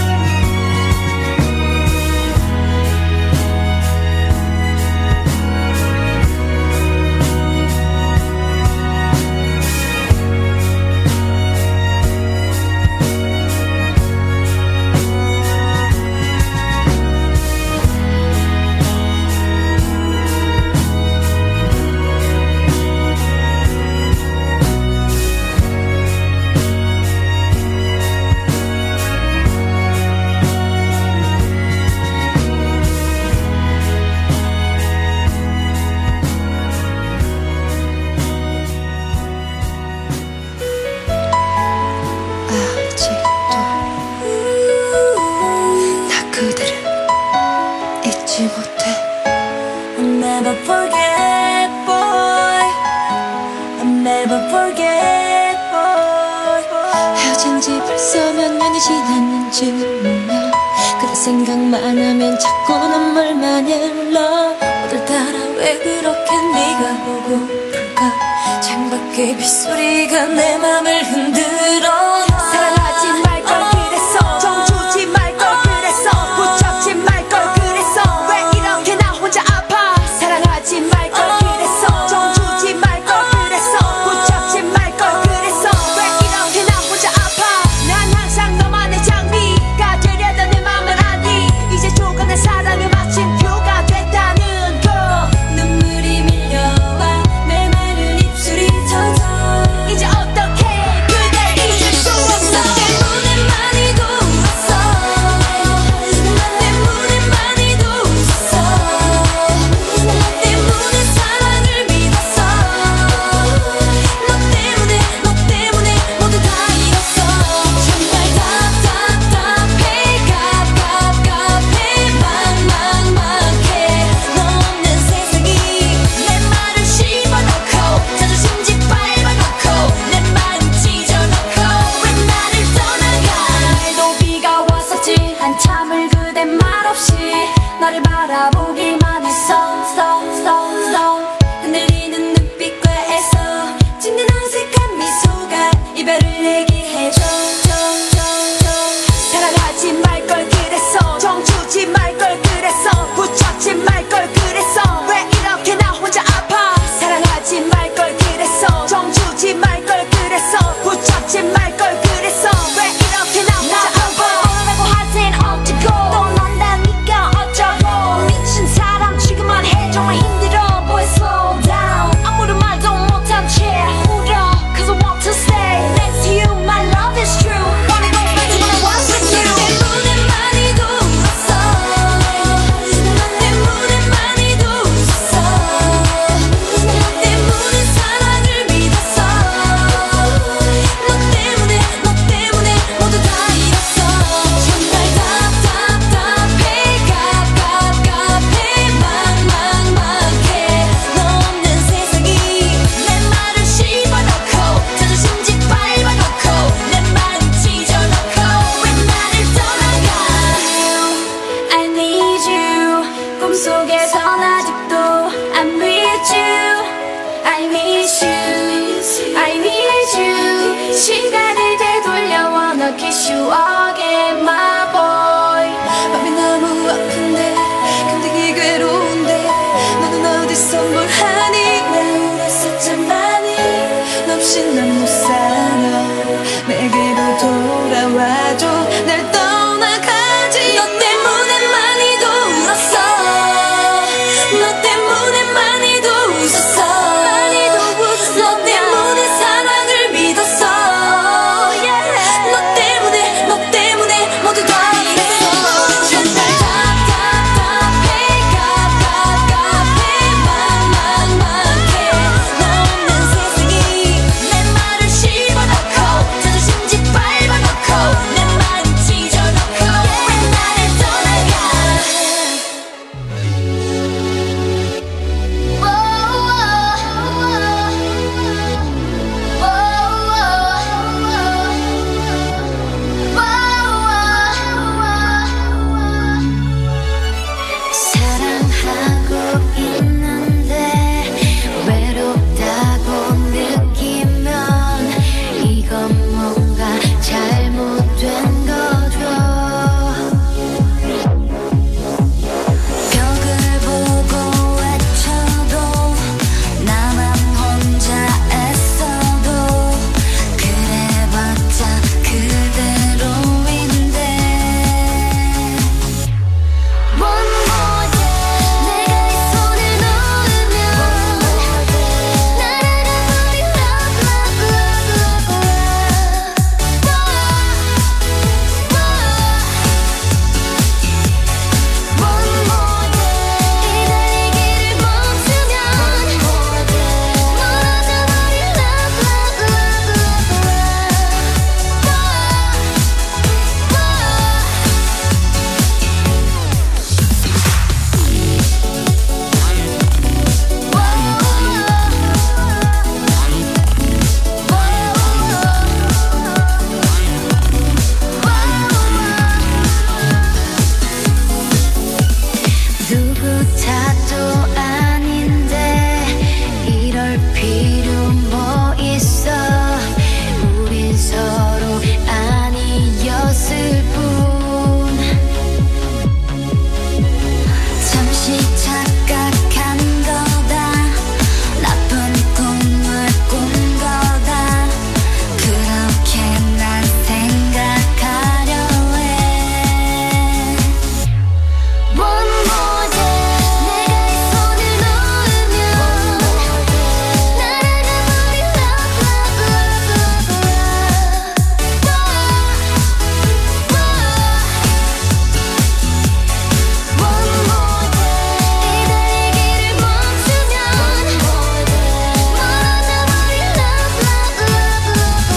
아직도 나 그대를 잊지 못해 I'll never forget, boy. I'll never forget, boy. 헤어진 지 벌써 몇 년이 지났는지 몰라 그대 생각만 하면 자꾸 눈물만 흘러 오늘따라 왜 그렇게 네가 보고플까 창밖의 빗소리가 내 맘을 흔들어 사랑하지 말걸 그랬어 정 주지 말걸 그랬어 붙잡지 말걸 그랬어 왜 이렇게 나 혼자 아파 사랑하지 말걸 그랬어 정 주지 말걸 그랬어 붙잡지 말걸 그랬어 왜 이렇게 나 혼자 아파 난 항상 너만의 장미가 되려던 내 맘을 아니 이제 조금의 사랑이 마침표가 됐다는 거 눈물이 밀려와 내 마른 입술이 터져 이제 어떻게 그댈 잊을 수 필요 뭐 있어 우린 서로 아니었을 뿐 잠시 착각한 거다 나쁜 꿈을 꾼 거다 그렇게 난 생각하려 해 One more day 내가 이 손을 놓으면 날아가버린 love love love love love One more day 이 달리기를 멈추면 멀어져버린 love love love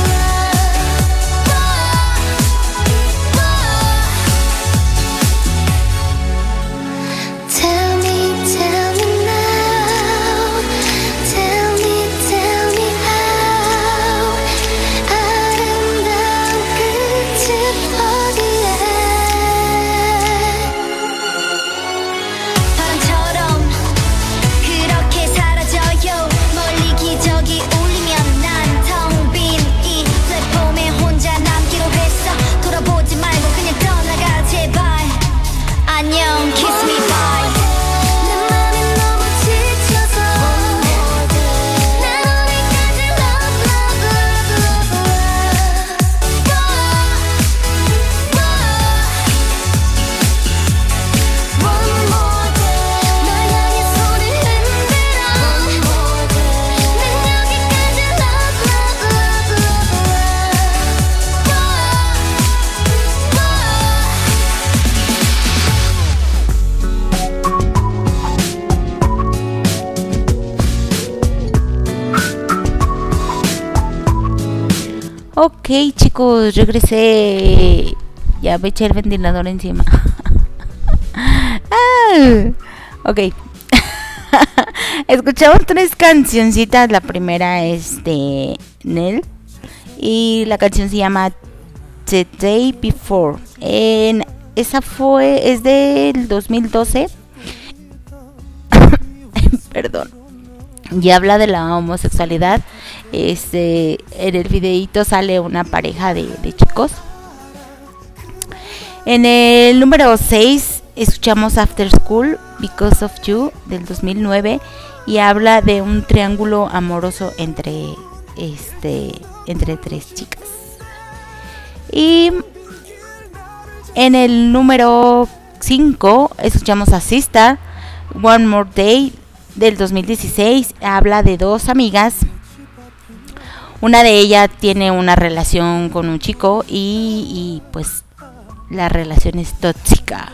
love Tell me, tell me now Tell me, tell me how 아름다운 끝은 어디에 바람처럼 그렇게 사라져요 멀리 기적이 울리면 난 텅 빈 이 플랫폼에 혼자 남기로 했어 돌아보지 말고 그냥 떠나가 제발 안녕 kiss me bye 내 맘이 너무 지쳐서 난 오늘까지 love love love love love One more day 널 향해 손을 흔들어 난 여기까지 love love love Ok, chicos, regresé. Ya me eché el ventilador encima. Ah, ok. Escuchamos tres cancioncitas. La primera es de Nell y la canción se llama The Day Before. En, esa fue es del dos mil doce. Perdón. Y habla de la homosexualidad. Este, en el videíto sale una pareja de, de chicos. En el número seis escuchamos After School, Because of You, del dos mil nueve, y habla de un triángulo amoroso entre, este, entre tres chicas. Y en el número cinco escuchamos a Sister, One More Day, del dos mil dieciséis, habla de dos amigas. Una de ellas tiene una relación con un chico y, y pues la relación es tóxica.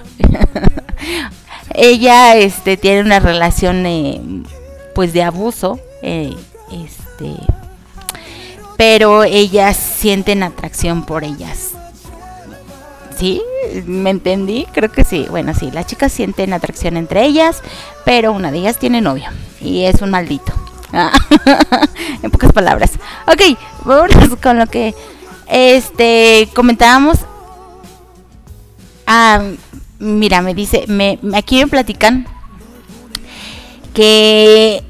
Ella este, tiene una relación eh, pues de abuso, eh, este, pero ellas sienten atracción por ellas. ¿Sí? ¿Me entendí? Creo que sí. Bueno, sí, las chicas sienten atracción entre ellas, pero una de ellas tiene novio y es un maldito. En pocas palabras. Ok, vamos con lo que este comentábamos. Ah, mira, me dice, me, aquí me platican que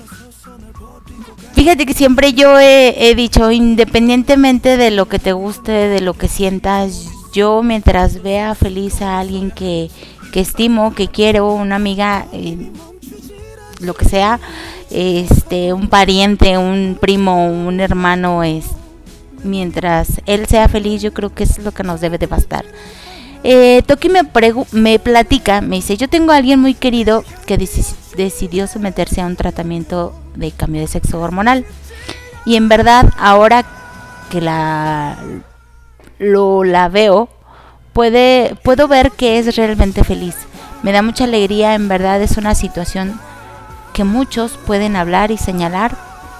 fíjate que siempre yo he, he dicho, independientemente de lo que te guste, de lo que sientas, yo mientras vea feliz a alguien que, que estimo, que quiero, una amiga, eh, lo que sea, este, un pariente, un primo, un hermano, es mientras él sea feliz, yo creo que eso es lo que nos debe de bastar. Eh, Toki me, pregu- me platica, me dice, yo tengo a alguien muy querido que dec- decidió someterse a un tratamiento de cambio de sexo hormonal. Y en verdad, ahora que la lo la veo, puede, puedo ver que es realmente feliz. Me da mucha alegría, en verdad es una situación que muchos pueden hablar y señalar,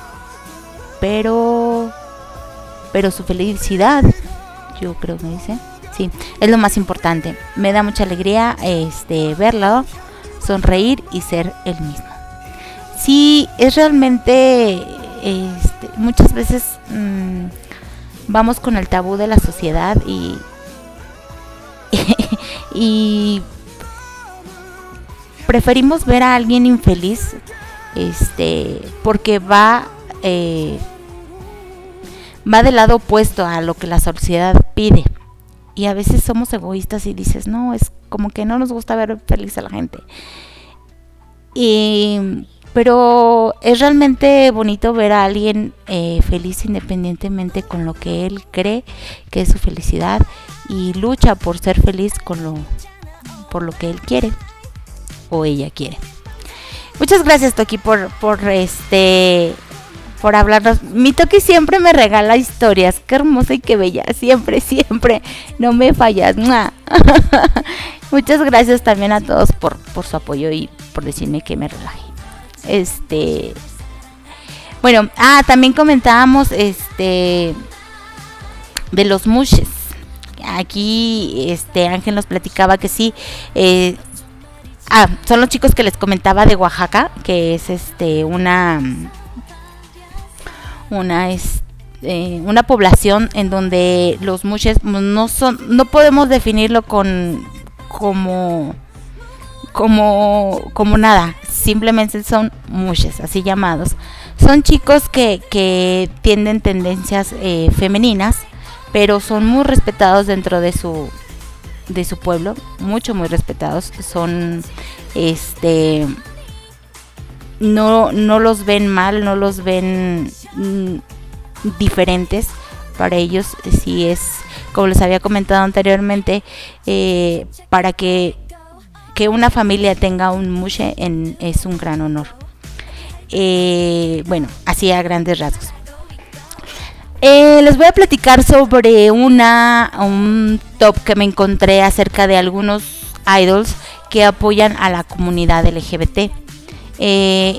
pero pero su felicidad, yo creo que me dice, sí, es lo más importante. Me da mucha alegría este verlo, sonreír y ser el mismo. Sí, es realmente este, muchas veces mmm, vamos con el tabú de la sociedad y y preferimos ver a alguien infeliz este, porque va eh, va del lado opuesto a lo que la sociedad pide. Y a veces somos egoístas y dices, no, es como que no nos gusta ver feliz a la gente. Y, pero es realmente bonito ver a alguien eh, feliz independientemente con lo que él cree que es su felicidad y lucha por ser feliz con lo, por lo que él quiere o ella quiere. Muchas gracias, Toki, por, por este... por hablarnos. Mi Toki siempre me regala historias. Qué hermosa y qué bella. Siempre, siempre. No me fallas. ¡Mua! Muchas gracias también a todos por, por su apoyo y por decirme que me relaje. Este. Bueno, ah, también comentábamos este de los mushes. Aquí este Ángel nos platicaba que sí. Eh, ah, son los chicos que les comentaba de Oaxaca, que es este una. una es eh, una población en donde los mushes no son, no podemos definirlo con como como como nada, simplemente son mushes, así llamados. Son chicos que, que tienen tendencias eh, femeninas, pero son muy respetados dentro de su de su pueblo, mucho muy respetados. Son este no no los ven mal, no los ven mm, diferentes. Para ellos sí es, como les había comentado anteriormente, eh, para que que una familia tenga un mushe en, es un gran honor. Eh, bueno, así a grandes rasgos. Eh, les voy a platicar sobre una un top que me encontré acerca de algunos idols que apoyan a la comunidad L G B T. Eh,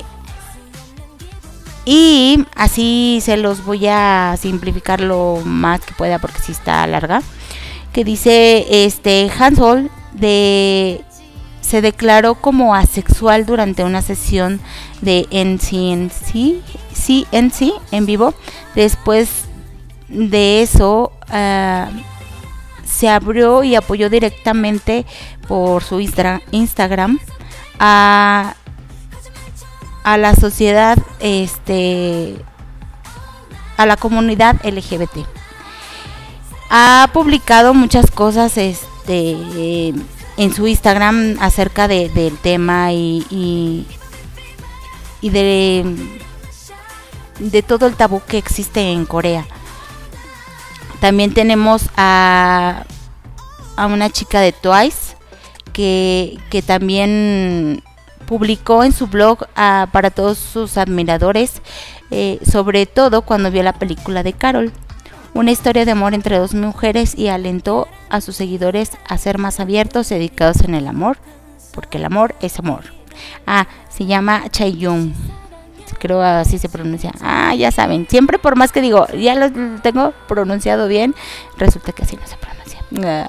y así se los voy a simplificar lo más que pueda porque sí está larga. Que dice este Hansol de se declaró como asexual durante una sesión de N C N C, C N C en vivo. Después de eso uh, se abrió y apoyó directamente por su instra- Instagram a a la sociedad, este, a la comunidad L G B T. Ha publicado muchas cosas, este, en su Instagram acerca de, del tema y, y, y de, de todo el tabú que existe en Corea. También tenemos a, a una chica de Twice que, que también publicó en su blog uh, para todos sus admiradores, eh, sobre todo cuando vio la película de Carol, una historia de amor entre dos mujeres, y alentó a sus seguidores a ser más abiertos y dedicados en el amor, porque el amor es amor. Ah, se llama Chaeyoung, creo así se pronuncia. Ah, ya saben, siempre por más que digo, ya lo tengo pronunciado bien, resulta que así no se pronuncia.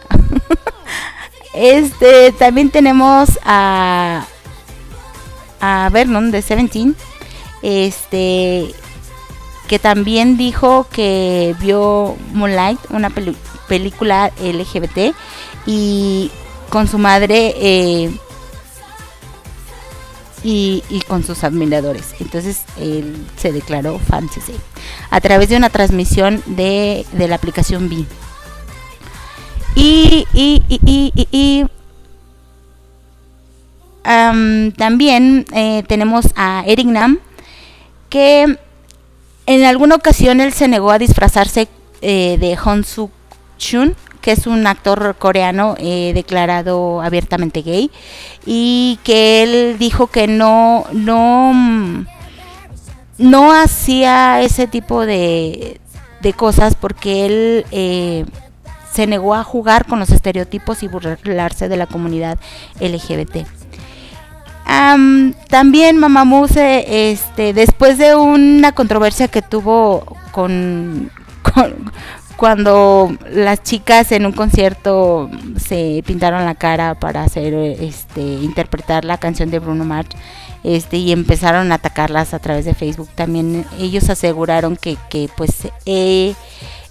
Este, también tenemos a a Vernon de Seventeen, este, que también dijo que vio Moonlight, una peli- película L G B T, y con su madre eh, y, y con sus admiradores. Entonces él se declaró fan C C a través de una transmisión de, de la aplicación V. Y, y, y, y, y, y Um, también eh, tenemos a Eric Nam, que en alguna ocasión él se negó a disfrazarse eh, de Hong Suk-chun, que es un actor coreano eh, declarado abiertamente gay, y que él dijo que no no no hacía ese tipo de, de cosas porque él eh, se negó a jugar con los estereotipos y burlarse de la comunidad L G B T. Um, también Mamamoo se, este, después de una controversia que tuvo con, con cuando las chicas en un concierto se pintaron la cara para hacer este interpretar la canción de Bruno Mars, este y empezaron a atacarlas a través de Facebook. También ellos aseguraron que, que pues eh,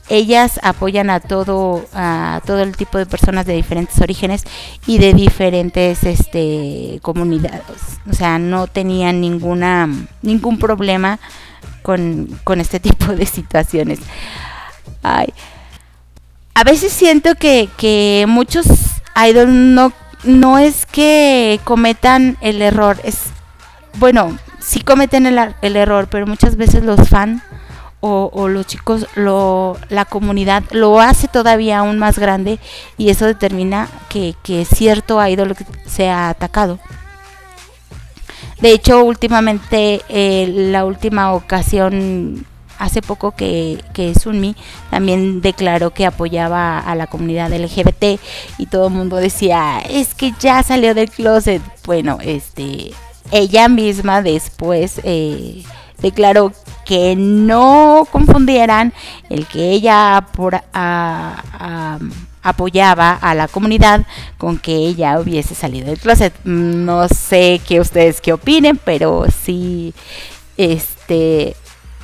ellas apoyan a todo a todo el tipo de personas de diferentes orígenes y de diferentes este comunidades, o sea, no tenían ninguna ningún problema con, con este tipo de situaciones. Ay, a veces siento que, que muchos idols no no es que cometan el error, es bueno, sí cometen el, el error, pero muchas veces los fans O, o los chicos, lo, la comunidad lo hace todavía aún más grande y eso determina que, que cierto ídolo sea atacado. De hecho, últimamente, eh, la última ocasión, hace poco que, que Sunmi también declaró que apoyaba a la comunidad L G B T y todo el mundo decía, es que ya salió del closet. Bueno, este, ella misma después eh, declaró que no confundieran el que ella por, a, a, apoyaba a la comunidad con que ella hubiese salido del closet. No sé qué ustedes qué opinen, pero sí, este,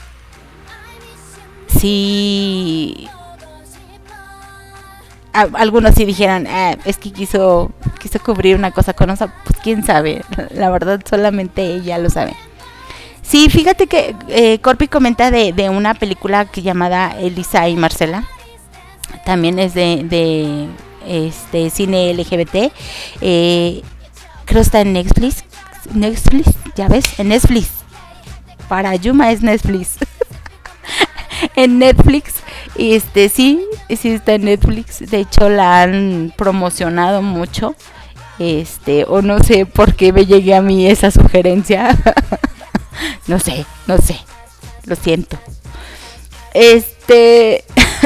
sí, a, algunos sí dijeran, ah, es que quiso, quiso cubrir una cosa con otra, pues quién sabe, la verdad solamente ella lo sabe. Sí, fíjate que eh, Corpi comenta de, de una película que llamada Elisa y Marcela. También es de, de este cine L G B T. Eh, creo está en Netflix. Netflix, ya ves, en Netflix. Para Yuma es Netflix. En Netflix. Y este sí, sí está en Netflix. De hecho la han promocionado mucho. Este, o no sé por qué me llegué a mí esa sugerencia. No sé, no sé, lo siento. Este,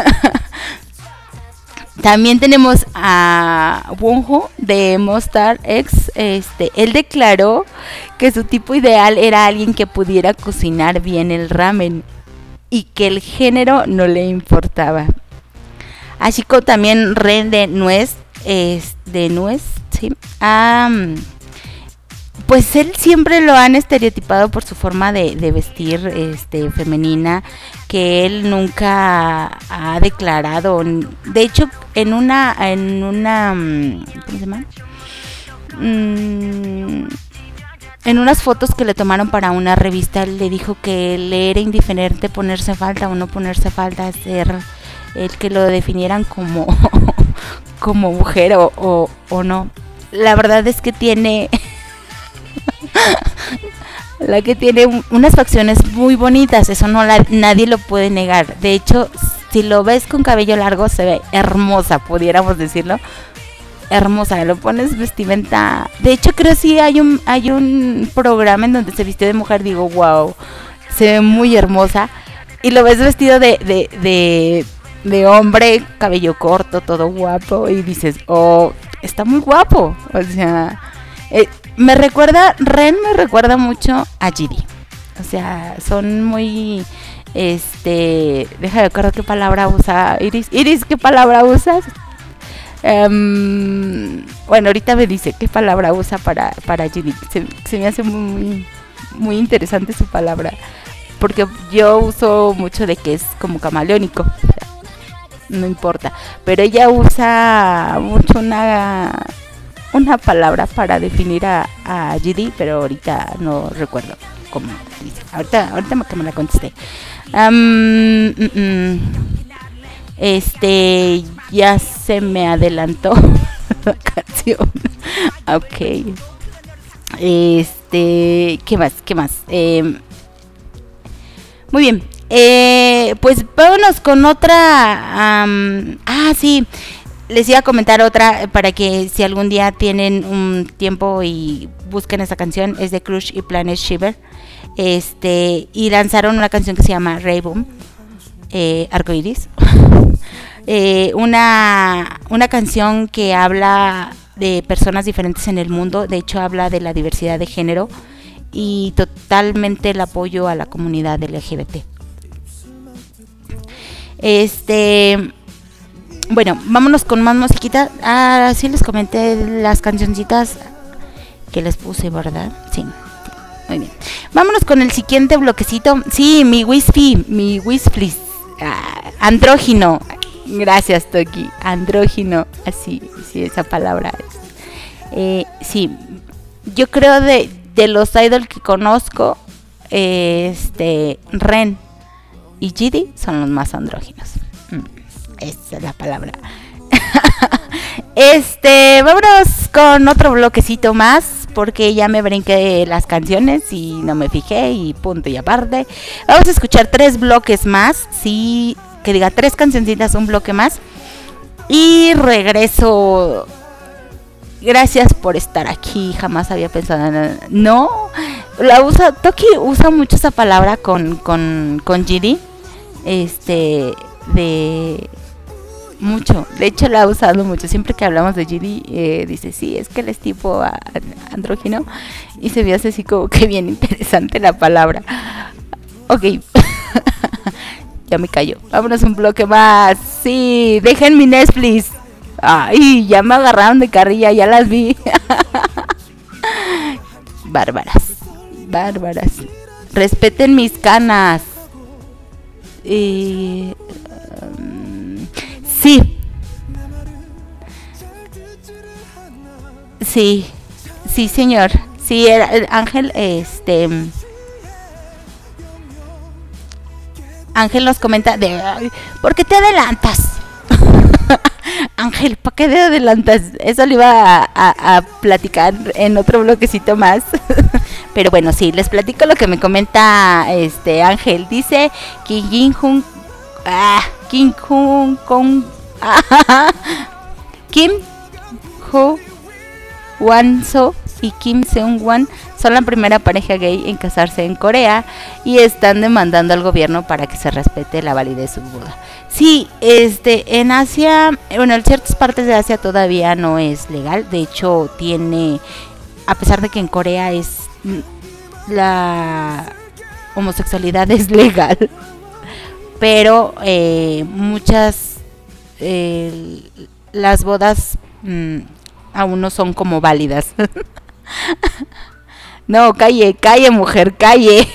también tenemos a Wonho de Monster X. Este, él declaró que su tipo ideal era alguien que pudiera cocinar bien el ramen y que el género no le importaba. Así como también Ren de Nuez, es de Nuez, sí. Um, Pues él siempre lo han estereotipado por su forma de, de vestir este, femenina, que él nunca ha declarado. De hecho, en una, en una, ¿cómo se llama? Mm, en unas fotos que le tomaron para una revista, él le dijo que le era indiferente ponerse falda o no ponerse falda, ser el que lo definieran como, como mujer o, o, o no. La verdad es que tiene... la que tiene unas facciones muy bonitas, eso no la, nadie lo puede negar. De hecho, si lo ves con cabello largo se ve hermosa, pudiéramos decirlo, hermosa. Lo pones vestimenta, de hecho creo sí hay un hay un programa en donde se vistió de mujer, digo wow, se ve muy hermosa. Y lo ves vestido de de, de, de hombre, cabello corto, todo guapo, y dices, oh, está muy guapo. O sea, eh, me recuerda, Ren me recuerda mucho a G D. O sea, son muy, este, deja de acuerdo qué palabra usa Iris. Iris, ¿qué palabra usas? Um, bueno, ahorita me dice qué palabra usa para, para G D. Se, se me hace muy, muy interesante su palabra. Porque yo uso mucho de que es como camaleónico. O sea, no importa. Pero ella usa mucho una... una palabra para definir a, a G D, pero ahorita no recuerdo cómo dice. Ahorita, ahorita que me la contesté. Um, mm, mm. Este, ya se me adelantó la canción. Ok. Este, ¿qué más? ¿Qué más? Eh, muy bien. Eh, pues vámonos con otra. Um, ah, sí. Les iba a comentar otra para que si algún día tienen un tiempo y busquen esa canción. Es de Crush y Planet Shiver. Este, y lanzaron una canción que se llama Rainbow, eh, Arcoiris. eh, una, una canción que habla de personas diferentes en el mundo. De hecho habla de la diversidad de género y totalmente el apoyo a la comunidad L G B T. Este... Bueno, vámonos con más musiquita. Ah, sí les comenté las cancioncitas que les puse, ¿verdad? Sí, sí, muy bien. Vámonos con el siguiente bloquecito. Sí, mi Wispy, mi Wisplis. Ah, andrógino. Gracias, Toki. Andrógino, así, sí, esa palabra es. Eh, sí, yo creo de, de los idol que conozco, eh, este, Ren y Gidi son los más andróginos. Mm, esa es la palabra. Este, vámonos con otro bloquecito más, porque ya me brinqué las canciones y no me fijé y punto y aparte. Vamos a escuchar tres bloques más, sí, que diga tres cancioncitas, un bloque más. Y regreso. Gracias por estar aquí, jamás había pensado en... No, la usa, Toki usa mucho esa palabra con, con, con Gidi, este, de... Mucho, de hecho la ha usado mucho. Siempre que hablamos de Gidi, eh, dice, sí, es que él es tipo a, a, andrógino. Y se me hace así como que bien interesante la palabra. Ok. Ya me callo. Vámonos un bloque más. Sí, dejen mi Netflix. Ay, ya me agarraron de carrilla, ya las vi. Bárbaras, bárbaras. Respeten mis canas. Y... Um, sí. Sí, sí, señor. Sí, era, el Ángel, este... Ángel nos comenta de... ¿Por qué te adelantas? Ángel, ¿para qué te adelantas? Eso lo iba a, a, a platicar en otro bloquecito más. Pero bueno, sí, les platico lo que me comenta este Ángel. Dice que Kim Jong... Ah, Kim Jong... Con, ah, Kim Ho Wan-so y Kim Seung-wan son la primera pareja gay en casarse en Corea y están demandando al gobierno para que se respete la validez de su boda. Sí, este, en Asia, bueno, en ciertas partes de Asia todavía no es legal. De hecho, tiene, a pesar de que en Corea es la homosexualidad es legal, pero eh, muchas eh, las bodas mmm, aún no son como válidas. No, calle, calle, mujer, calle.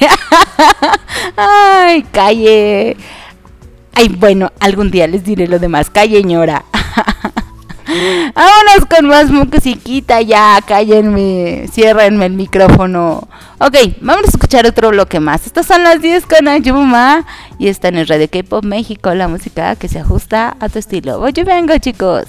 Ay, calle. Ay, bueno, algún día les diré lo demás. Calle, ñora. Vámonos con más musiquita ya, cállenme, ciérrenme el micrófono. Ok, vamos a escuchar otro bloque más. Estas son las diez con Ayuma y están en Radio K-Pop México, la música que se ajusta a tu estilo. Oye, vengo, chicos.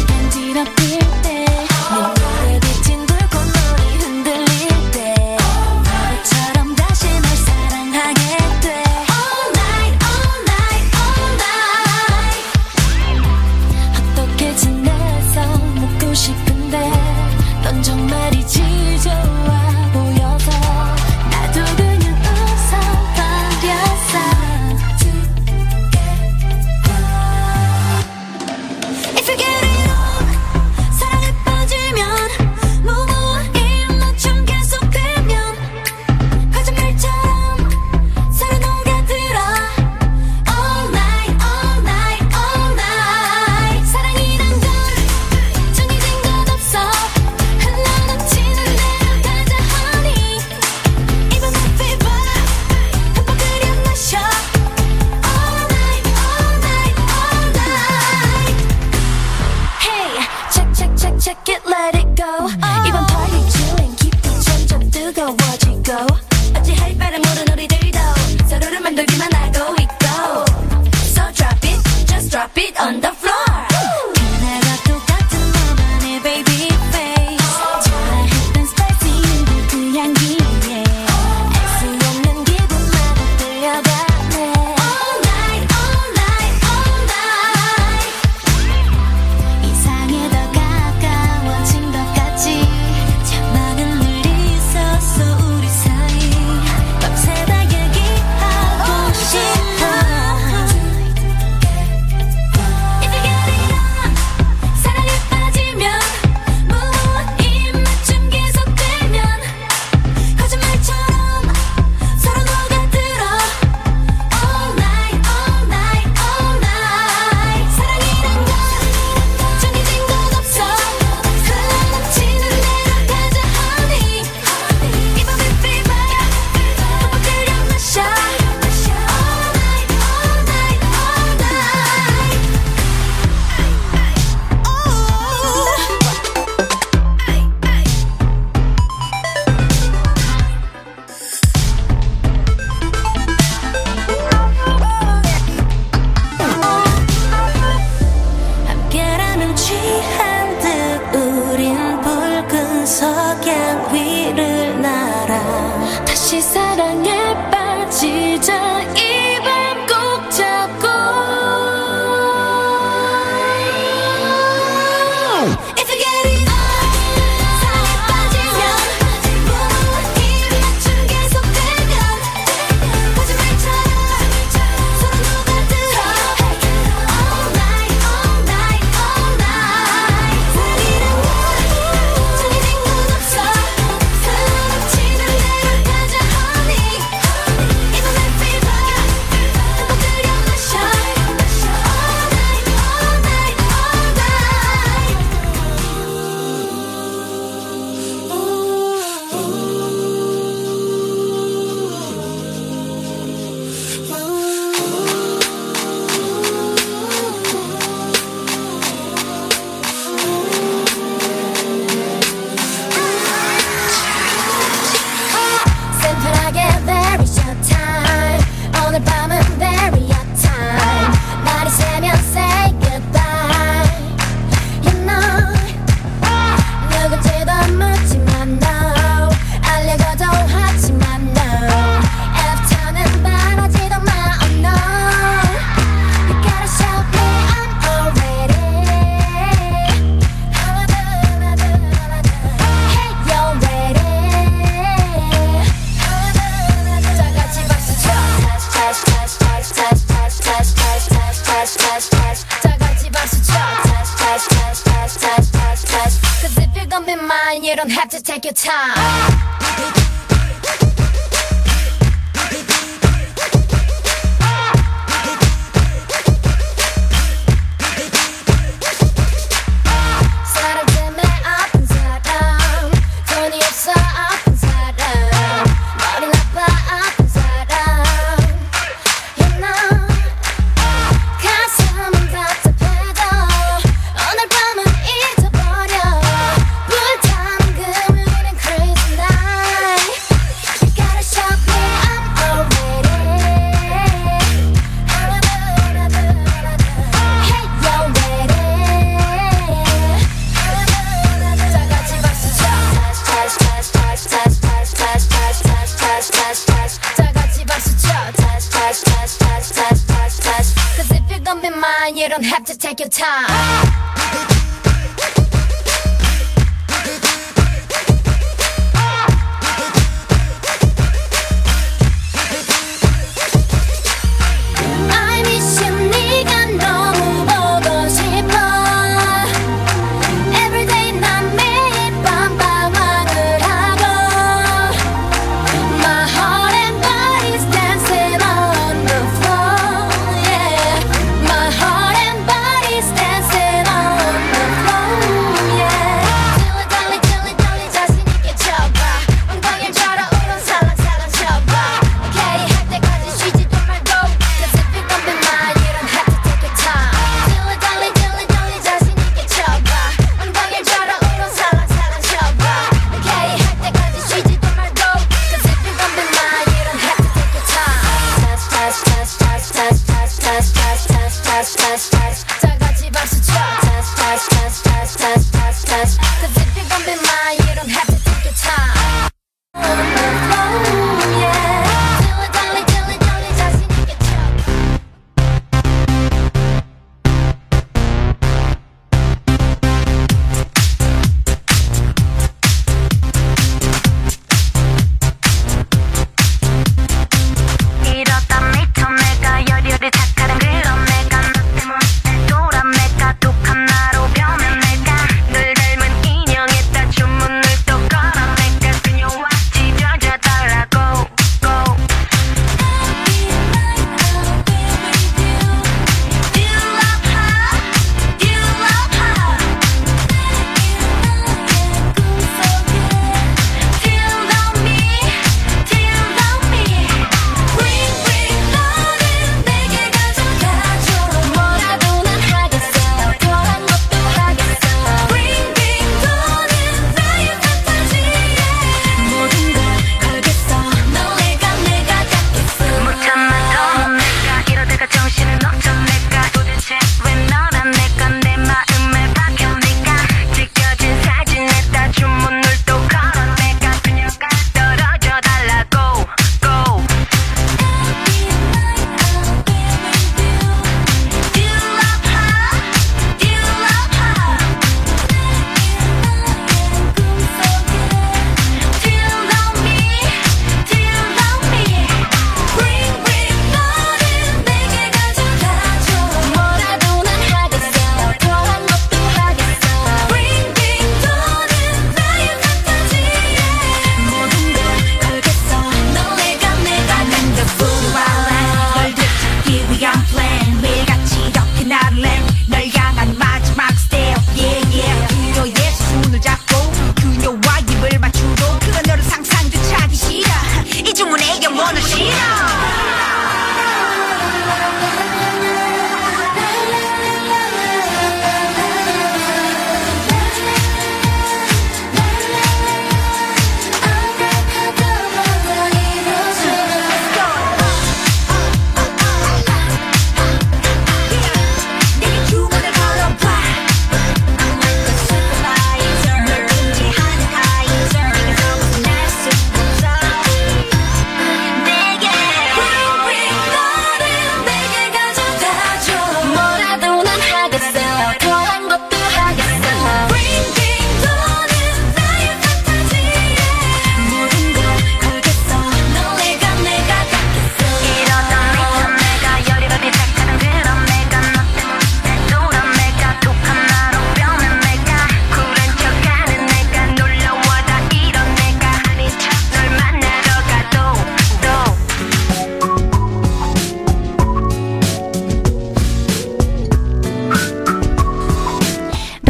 흔들릴 때 your time. 사람 때문에 아픈 사람 돈이 없어 아픈 사람 머리 나빠 아픈 사람 You know 가슴은 답답해도 오늘 밤은 잊어버려 불타는 금요일은 crazy night You gotta show me I'm already Hey yo ready 다 같이 박수 쳐 다시 다시 다시 다시 다시 다시 다시 다시 다시 다시 다시 다 같이 박수 쳐 다시 다시 다시 다시 다시 다시 다시 Cause if you're gonna be mine you don't have to take your time I miss you 네가 너무 보고 싶어 Everyday 난 매일 밤 방황을 하고 My heart and body's dancing on the floor Yeah My heart and body's dancing on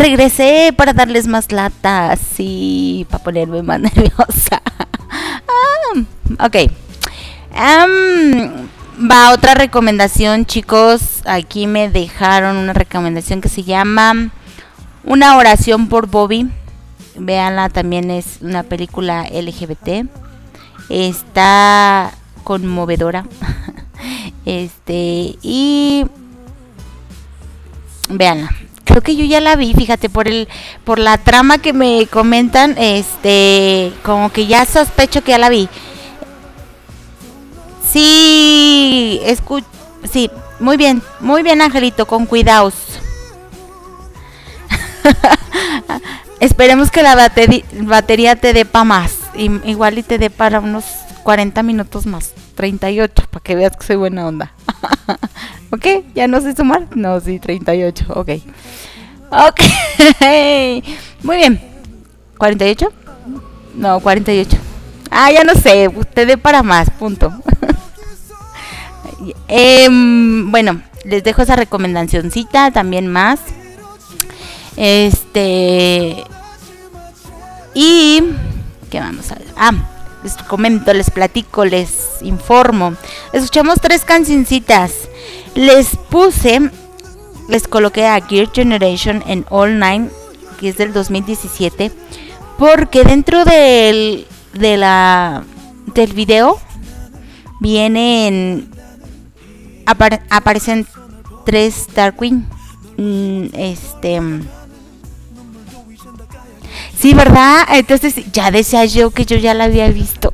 regresé para darles más lata, sí, para ponerme más nerviosa. ah, ok. Um, va otra recomendación, chicos. Aquí me dejaron una recomendación que se llama Una oración por Bobby. Véanla, también es una película L G B T. Está conmovedora. Este, y véanla. Creo que yo ya la vi, fíjate, por el por la trama que me comentan, este, como que ya sospecho que ya la vi. Sí, escu sí, muy bien, muy bien, Angelito, con cuidados. Esperemos que la bateri batería te dé para más. Y, igual y te dé para unos cuarenta minutos más. treinta y ocho, para que veas que soy buena onda. ¿Ok? ¿Ya no sé sumar? No, sí, treinta y ocho. Ok. Ok. Muy bien. ¿cuarenta y ocho? No, cuarenta y ocho. Ah, ya no sé. Te dé para más. Punto. eh, bueno, les dejo esa recomendacioncita. También más. Este. Y. ¿Qué vamos a ver? Ah, les comento, les platico, les informo. Escuchamos tres cancioncitas. Les puse. Les coloqué a Gear Generation en All Nine, que es del dos mil diecisiete. Porque dentro del. De la. Del video. Vienen. Apar, aparecen tres Darkwing. Mm, este. Sí, ¿verdad? Entonces ya decía yo que yo ya la había visto.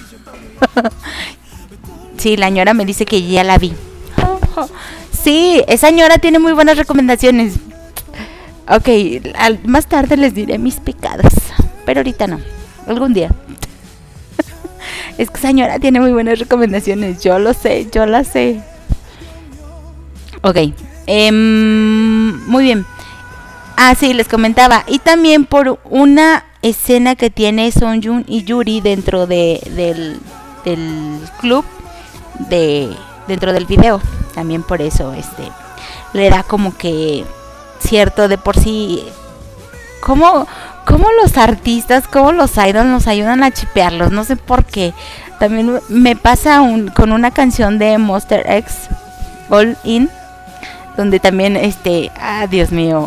Sí, la señora me dice que ya la vi. Sí, esa señora tiene muy buenas recomendaciones. Ok, al, más tarde les diré mis pecados. Pero ahorita no, algún día. Es que esa señora tiene muy buenas recomendaciones. Yo lo sé, yo la sé. Ok, eh, muy bien. Ah, sí, les comentaba. Y también por una escena que tiene Songjun y Yuri dentro de, del, del club, de dentro del video. También por eso este le da como que cierto de por sí. ¿Cómo, cómo los artistas, cómo los idols nos ayudan a chipearlos? No sé por qué. También me pasa un, con una canción de Monster X, All In, donde también, este, ah, Dios mío,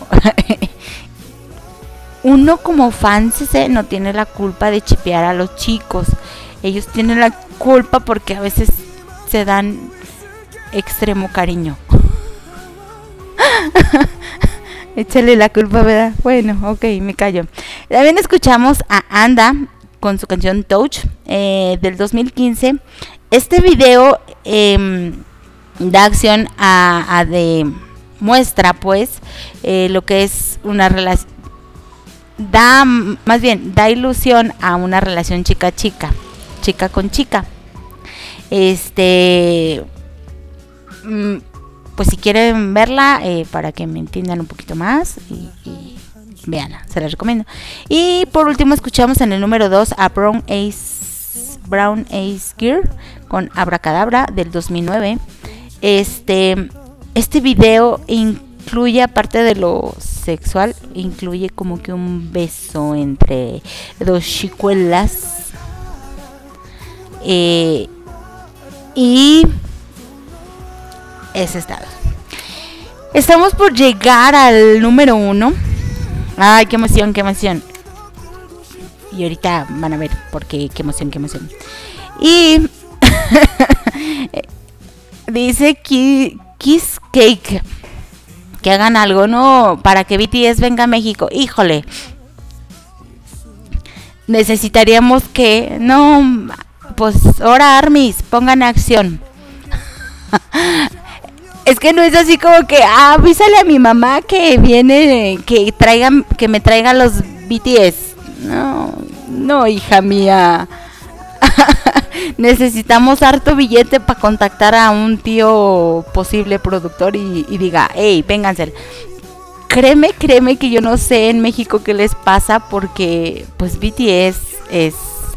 uno como fan no tiene la culpa de chipear a los chicos. Ellos tienen la culpa porque a veces se dan extremo cariño. Échale la culpa, ¿verdad? Bueno, ok, me callo. También escuchamos a Anda con su canción Touch, eh, del dos mil quince. Este video eh, da acción a, a de muestra pues eh, lo que es una relación, da más bien da ilusión a una relación chica chica chica con chica. Este mm, pues si quieren verla, eh, para que me entiendan un poquito más, y, y veanla, se las recomiendo. Y por último escuchamos en el número dos a Brown Ace Brown Ace Gear con Abracadabra del dos mil nueve. Este, este video incluye, aparte de lo sexual, incluye como que un beso entre dos chicuelas. Eh, y ese estado. Estamos por llegar al número uno. Ay, qué emoción, qué emoción. Y ahorita van a ver por qué, qué emoción, qué emoción. Y dice que Kiss Cake que hagan algo, ¿no? Para que B T S venga a México. Híjole, necesitaríamos que, no, pues ahora ARMYs, pongan acción. Es que no es así como que, ah, avísale a mi mamá que viene, que traigan, que me traigan los B T S. No, no, hija mía. Necesitamos harto billete para contactar a un tío posible productor y, y diga, hey, vénganse. Créeme, créeme que yo no sé en México qué les pasa, porque pues B T S es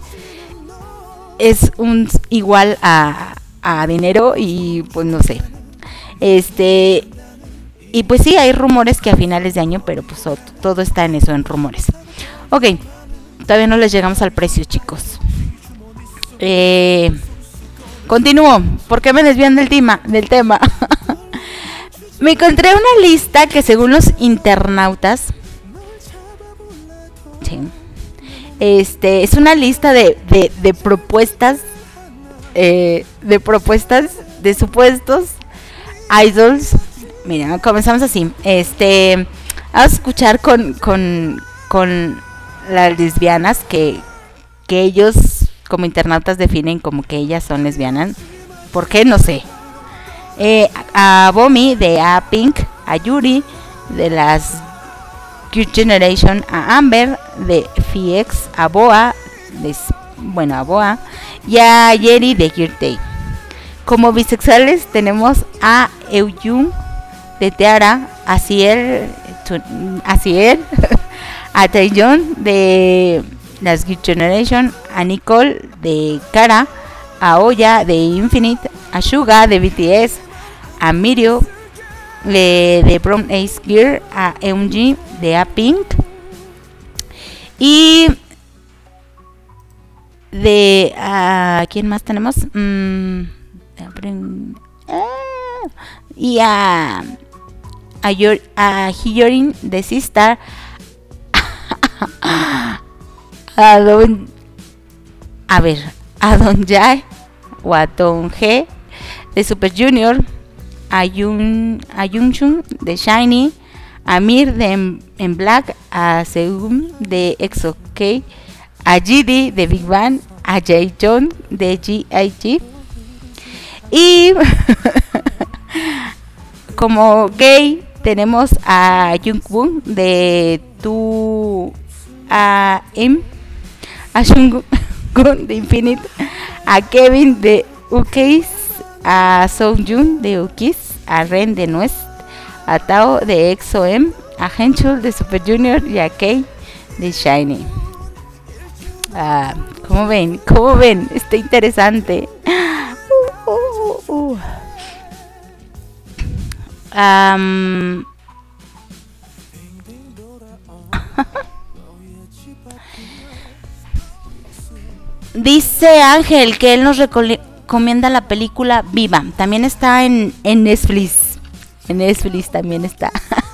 es un igual a, a dinero y pues no sé. Este, y pues sí, hay rumores que a finales de año, pero pues todo está en eso, en rumores. Ok, todavía no les llegamos al precio, chicos. Eh, continúo, ¿por qué me desvían del tema? Del tema. Me encontré una lista que según los internautas, sí, este, es una lista de, de, de propuestas, eh, de propuestas de supuestos idols. Mira, comenzamos así. Este, vamos a escuchar con, con, con las lesbianas que, que ellos como internautas definen como que ellas son lesbianas. ¿Por qué? No sé. Eh, a Bomi de A Pink, a Yuri de las Good Generation, a Amber de F X, a Boa de, bueno, a Boa y a Yeri de Gear Day. Como bisexuales tenemos a Euyun de Teara, a Ciel, a Ciel, a Taeyeon de las Good Generation, a Nicole de Kara, a Oya de Infinite, a Suga de B T S, a Mirio de, de Brown Ace Gear, a Eunji de A Pink y de a uh, ¿quién más tenemos? Mm, y a a, Yor, a Hyorin de Sistar, a Don, a ver, a Don Jae o a Don G de Super Junior, a Yun, a Yunchun de Shiny, a Mir de en, en Black, a Seung de X O K, a G D de Big Bang, a Jaejeon de G I G y como gay tenemos a Jungkook de Tu, a M, a Jungkook de Infinite, a Kevin de U K I S, a Songjoon de U K I S, a Ren de Nuest, a Tao de X O M, a Henchul de Super Junior y a Kei de Shiny. Ah, ¿cómo ven? ¿Cómo ven? Está interesante. Uh, uh, uh. Um, dice Ángel que él nos recomienda la película Viva. También está en, en Netflix. En Netflix también está.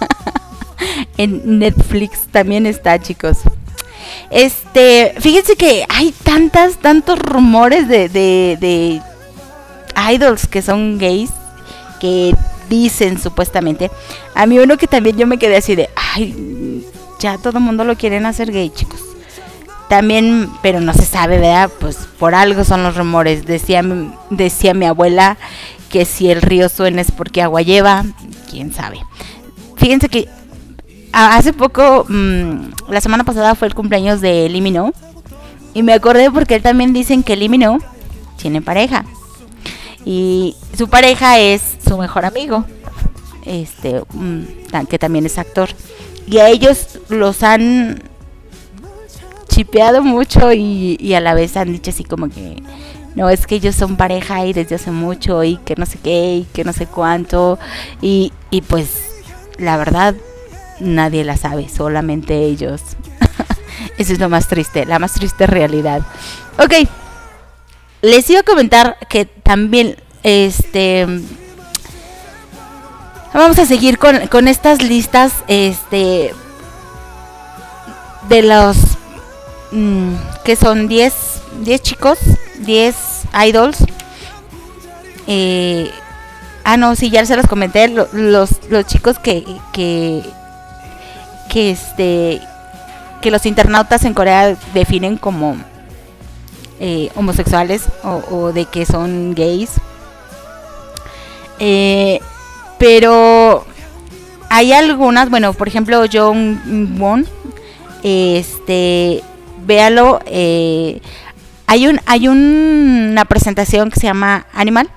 En Netflix también está, chicos. Este, fíjense que hay tantas, tantos rumores de, de, de idols que son gays, que dicen supuestamente. A mí uno que también yo me quedé así de, ay, ya todo el mundo lo quieren hacer gay, chicos. También, pero no se sabe, ¿verdad? Pues por algo son los rumores. Decía, decía mi abuela que si el río suena es porque agua lleva, quién sabe. Fíjense que hace poco, mmm, la semana pasada fue el cumpleaños de Lee Min-ho, y me acordé porque él también dicen que Lee Min-ho tiene pareja. Y su pareja es su mejor amigo, este, que también es actor. Y a ellos los han chipeado mucho y, y a la vez han dicho así como que no, es que ellos son pareja y desde hace mucho y que no sé qué y que no sé cuánto. Y, y pues la verdad nadie la sabe, solamente ellos. Eso es lo más triste, la más triste realidad. Ok. Les iba a comentar que también, este, vamos a seguir con, con estas listas, este, de los, mmm, que son diez chicos, diez idols. Eh, ah, no, sí, ya se los comenté, lo, los, los chicos que, que, que, este, que los internautas en Corea definen como Eh, homosexuales o, o de que son gays, eh, pero hay algunas, bueno, por ejemplo Jongwon, este, véalo, eh, hay un hay un, una presentación que se llama Animal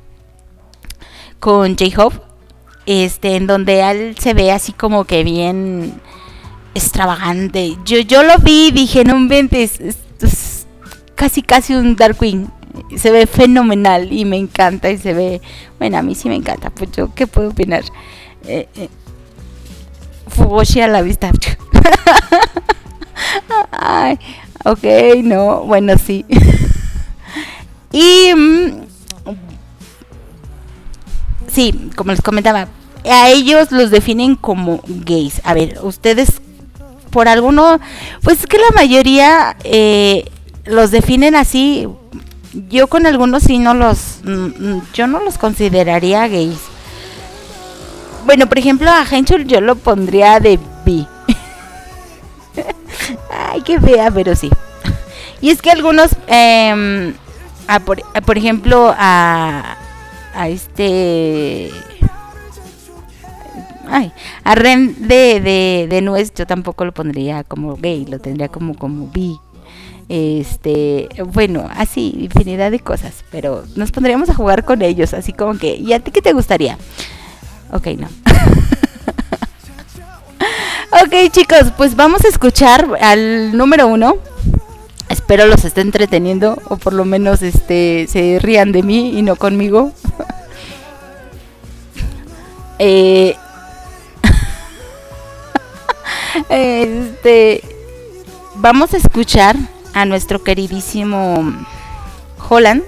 con J-Hope, este, en donde él se ve así como que bien extravagante. Yo yo lo vi y dije, no inventes, esto es casi casi un Dark Queen. Se ve fenomenal y me encanta y se ve, bueno, a mí sí me encanta, pues yo qué puedo opinar. eh, eh, Fugoshi a la vista. Ay, ok, no, bueno, sí. Y mm, sí, como les comentaba, a ellos los definen como gays. A ver, ustedes por alguno, pues es que la mayoría eh, los definen así. Yo con algunos sí no los, mm, yo no los consideraría gays. Bueno, por ejemplo, a Henschel yo lo pondría de bi. Ay, qué fea, pero sí. Y es que algunos, eh, a por, a por ejemplo, a, a este... Ay, a Ren de, de, de Nuez yo tampoco lo pondría como gay, lo tendría como, como bi. Este, bueno, así, infinidad de cosas, pero nos pondríamos a jugar con ellos, así como que, ¿y a ti qué te gustaría? Ok, no. Ok, chicos, pues vamos a escuchar al número uno. Espero los esté entreteniendo, o por lo menos este se rían de mí y no conmigo. eh, este, vamos a escuchar a nuestro queridísimo Holland.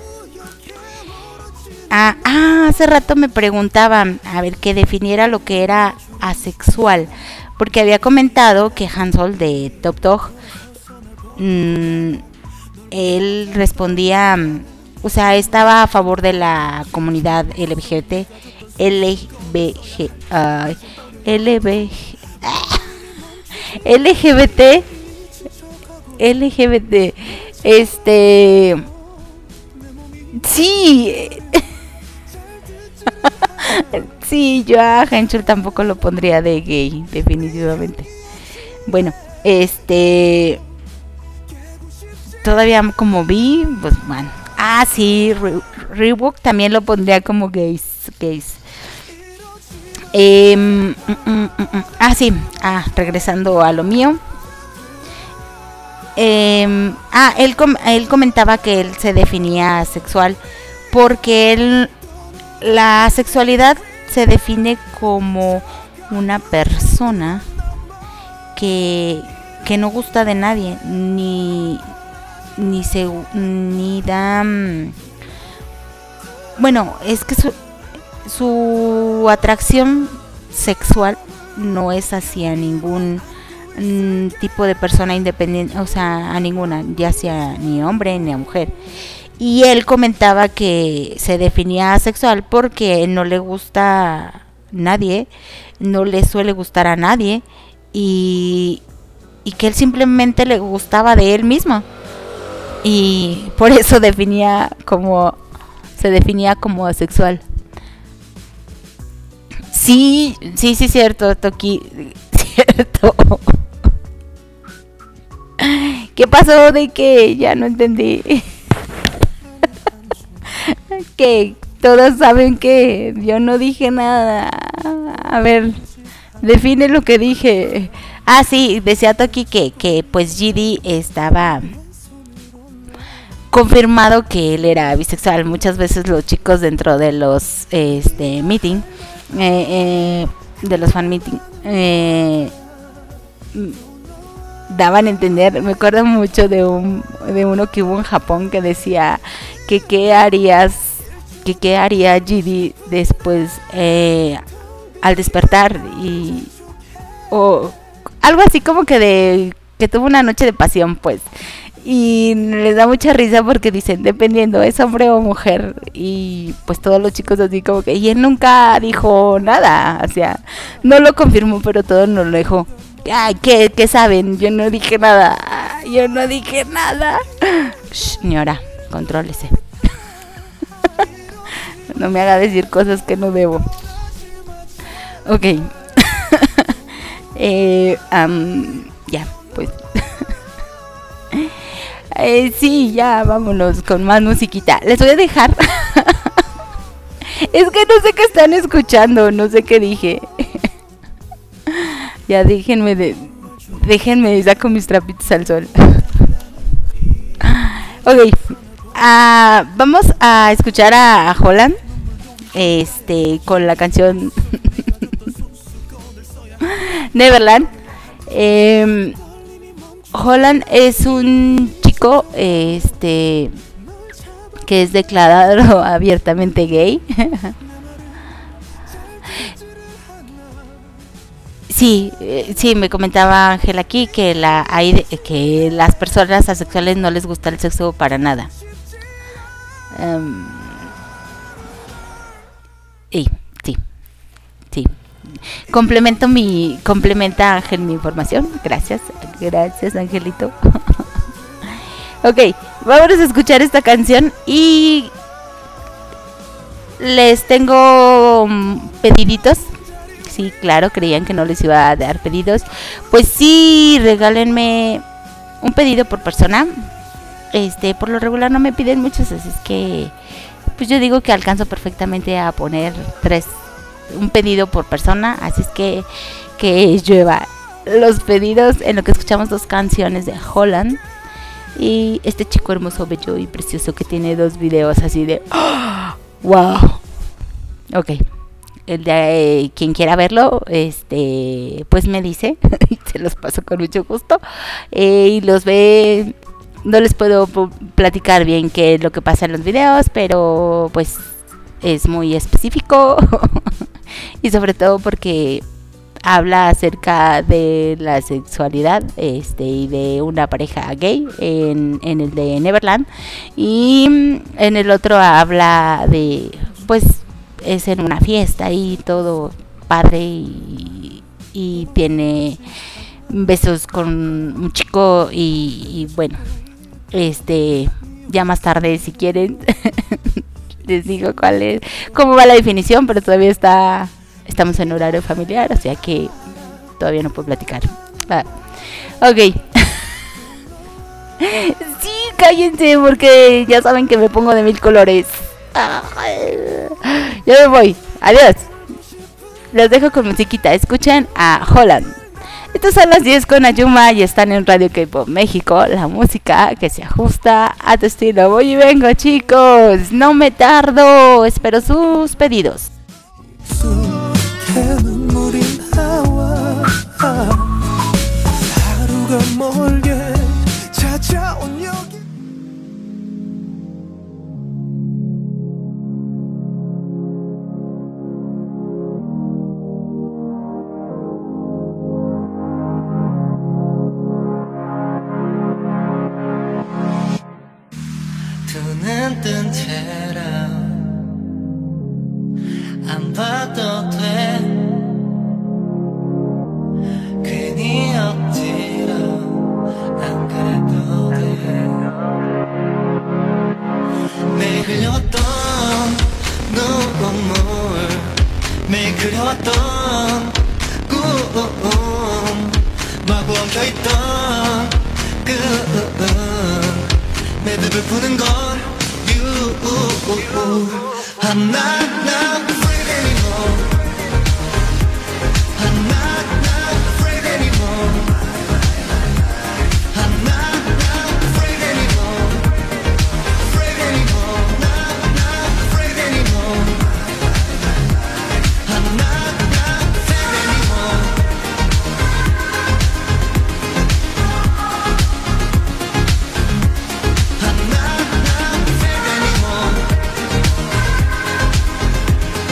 Ah, ah, hace rato me preguntaban, a ver, que definiera lo que era asexual, porque había comentado que Hansol de Top Dog, mmm, él respondía, o sea, estaba a favor de la comunidad L G B T, L B G, uh, L B G, L G B T, L G B T, este, sí. Sí, yo a Henschel tampoco lo pondría de gay, definitivamente. Bueno, este... Todavía como vi, pues bueno. Ah, sí, Re- Reebok también lo pondría como gays. gays. Eh, mm, mm, mm, mm. Ah, sí, ah, regresando a lo mío. Eh, ah, él, com- él comentaba que él se definía sexual porque él... La sexualidad se define como una persona que, que no gusta de nadie, ni, ni se ni da, bueno, es que su, su atracción sexual no es hacia ningún mm, tipo de persona independiente, o sea, a ninguna, ya sea ni hombre ni a mujer. Y él comentaba que se definía asexual porque no le gusta a nadie, no le suele gustar a nadie y, y que él simplemente le gustaba de él mismo. Y por eso definía como se definía como asexual. Sí, sí, sí, cierto, Toki, cierto. ¿Qué pasó de que ya no entendí? Que todos saben que yo no dije nada. A ver, define lo que dije. Ah, sí, decía Toki que, que pues G D estaba confirmado que él era bisexual. Muchas veces los chicos dentro de los este meeting, eh, eh, de los fan meeting, eh, daban a entender. Me acuerdo mucho de un de uno que hubo en Japón que decía que qué harías, que qué haría G D después eh, al despertar y o algo así como que de que tuvo una noche de pasión, pues. Y les da mucha risa porque dicen, dependiendo, es hombre o mujer. Y pues todos los chicos así como que... Y él nunca dijo nada, o sea, no lo confirmó, pero todo nos lo dejó. Ay, ¿qué, qué saben? Yo no dije nada, yo no dije nada. Shh, señora, contrólese. No me haga decir cosas que no debo. Ok. eh, um, ya, pues... Eh, sí, ya, vámonos con más musiquita. Les voy a dejar. Es que no sé qué están escuchando, no sé qué dije. Ya déjenme de, déjenme saco mis trapitos al sol. Ok, uh, vamos a escuchar a, a Holland, este, con la canción Neverland. Eh, Holland es un chico este que es declarado abiertamente gay. Sí, eh, sí, me comentaba Ángel aquí que la hay de- que las personas asexuales no les gusta el sexo para nada. Em, y sí, sí. Complemento mi complementa Ángel mi información. Gracias, gracias Angelito. Ok, vamos a escuchar esta canción y les tengo mm, pediditos. Sí, claro, creían que no les iba a dar pedidos. Pues sí, regálenme un pedido por persona. Este, por lo regular no me piden muchos, así es que pues yo digo que alcanzo perfectamente a poner tres, un pedido por persona, así es que que llueva los pedidos en lo que escuchamos dos canciones de Holland y este chico hermoso, bello y precioso que tiene dos videos así de ¡oh! ¡Wow! Ok. El de eh, quien quiera verlo, este, pues me dice, y se los paso con mucho gusto, eh, y los ve. No les puedo pu- platicar bien qué es lo que pasa en los videos, pero pues es muy específico y sobre todo porque habla acerca de la sexualidad, este, y de una pareja gay en, en el de Neverland, y mm, en el otro habla de, pues es en una fiesta y todo padre y, y tiene besos con un chico y, y bueno, este, ya más tarde si quieren les digo cuál es, cómo va la definición, pero todavía está, estamos en horario familiar, o sea que todavía no puedo platicar. Ah, ok. Sí, cállense porque ya saben que me pongo de mil colores. Ya me voy, adiós. Los dejo con musiquita, escuchen a Holland. Estas son las diez con Ayuma y están en Radio K-Pop México, la música que se ajusta a tu estilo. Voy y vengo, chicos, no me tardo, espero sus pedidos. 눈물이 나와 하루가 멀게 찾아온 여기 두 눈 뜬 채로 안 봐도 돼 괜히 억지로 안 그래도 돼 매일 흘려왔던 눈물 매일 그려왔던 꿈 마구 엉켜있던 끈 매듭을 푸는 건 you I'm not, not afraid anymore I'm not, not afraid anymore I'm not, not afraid anymore Afraid anymore Not, not afraid anymore I'm not, not afraid anymore I'm not, not afraid anymore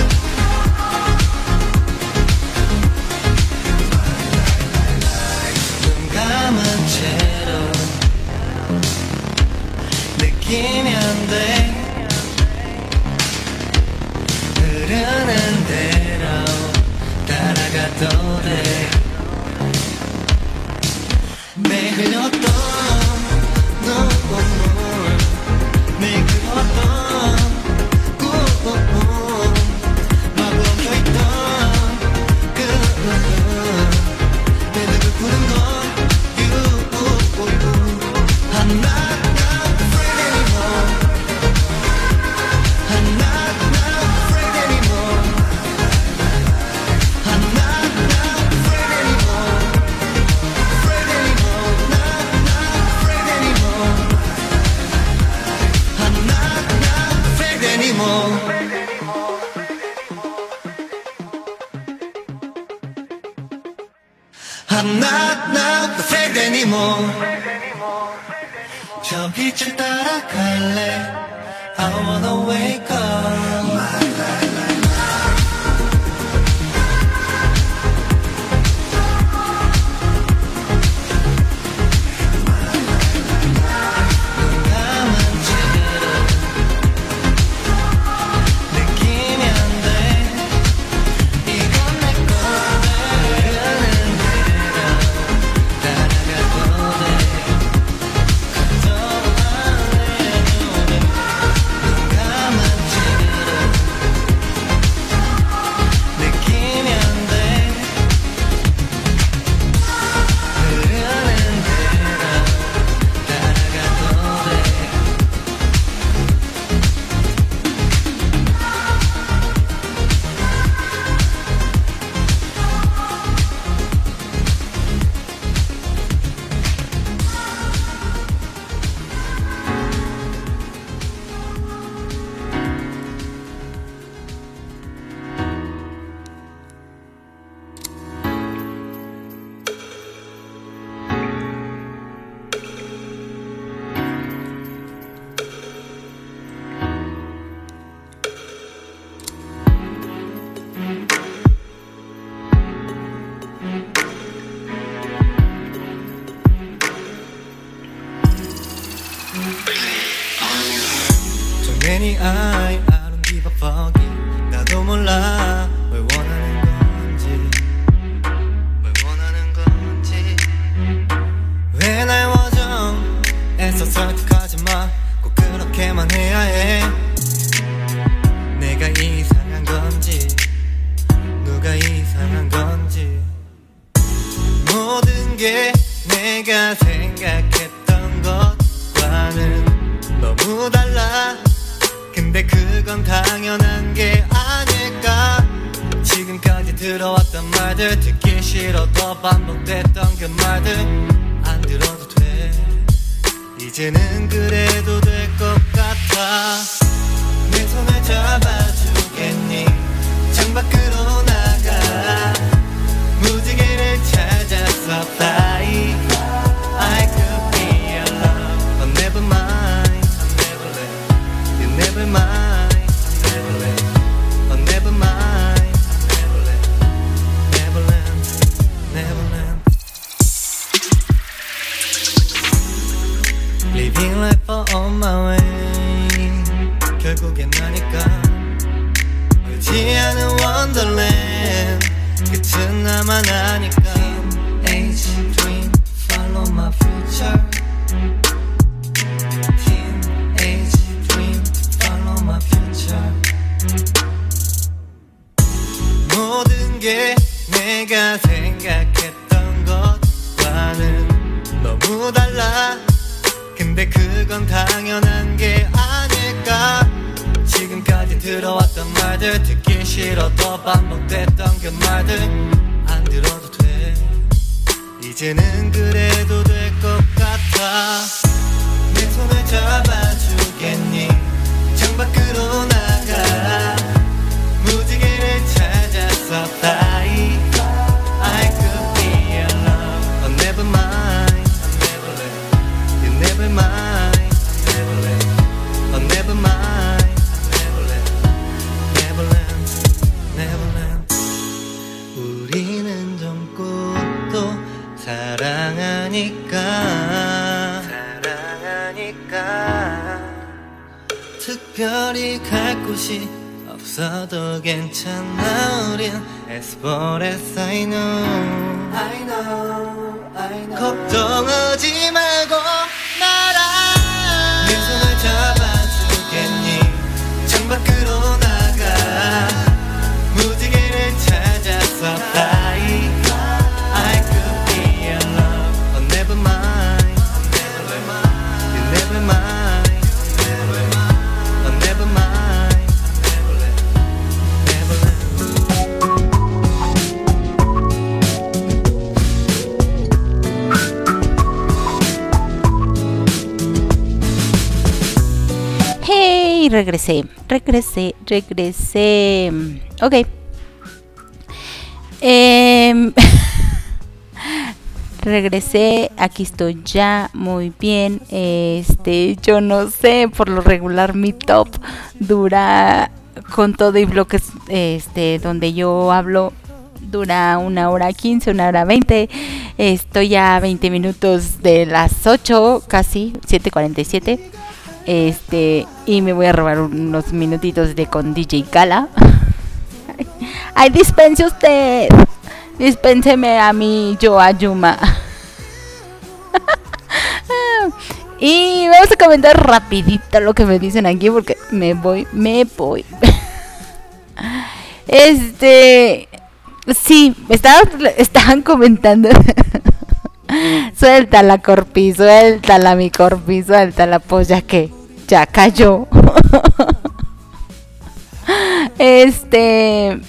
I'm not not afraid anymore. 저 빛을 따라갈래. I wanna wake up. Many I, I don't give a fuck. 나도 몰라 왜 원하는 건지, 왜 원하는 건지. 왜 날 워정 애써 설득하지 마. 꼭 그렇게만 해야 해. 내가 이상한 건지, 누가 이상한 건지. 모든 게 내가 생각했던 것과는 너무 달라. 근데 그건 당연한 게 아닐까. 지금까지 들어왔던 말들 듣기 싫어도 반복됐던 그 말들 안 들어도 돼. 이제는 그래도 될 것 같아. 내 손을 잡아주겠니? 창밖으로 나가. 무지개를 찾아서 fly. I could be your love, but never mind. Never mind, never let, oh never mind, never let, never let, never let. Living life on my way. 결국엔 나니까 울지 않은 wonderland. 끝은 나만 아니까. Teenage dream, follow my future. 모든 게 내가 생각했던 것과는 너무 달라. 근데 그건 당연한 게 아닐까. 지금까지 들어왔던 말들 듣기 싫어도 반복됐던 그 말들 안 들어도 돼. 이제는 그래도 될 것 같아. 내 손을 잡아주겠니? 창밖으로 나가. 무지개를 찾아서 fly. I could be your love, oh never mind, never let, you never mind, never let, oh never mind, never let, never let, never let. 우리는 젊고 사랑하니까, 사랑하니까. 특별히 갈 곳이 없어도 괜찮아. 우린 as far as I know, I know, I know. 걱정하지 말고 날아. 내 손을 잡아주겠니? 창밖으로 나가. 무지개를 찾아서 fly. I could be your love, oh never mind, never let, you never mind, never let, oh never mind, never let, never let. Hey, regresé, regresé, regresé. Ok. Eh, regresé, aquí estoy ya, muy bien. Este, yo no sé, por lo regular mi top dura con todo y bloques, este, donde yo hablo, dura una hora quince, una hora veinte. Estoy a veinte minutos de las ocho, casi, siete cuarenta y siete. Este, y me voy a robar unos minutitos de con D J Gala. Ay, dispense usted. Dispénseme a mí, yo a Yuma. Y vamos a comentar rapidito lo que me dicen aquí porque me voy, me voy. Este, sí, estaban, estaban comentando. Suéltala, Corpi, suéltala, mi Corpi, suéltala, pues ya que ya cayó. Este,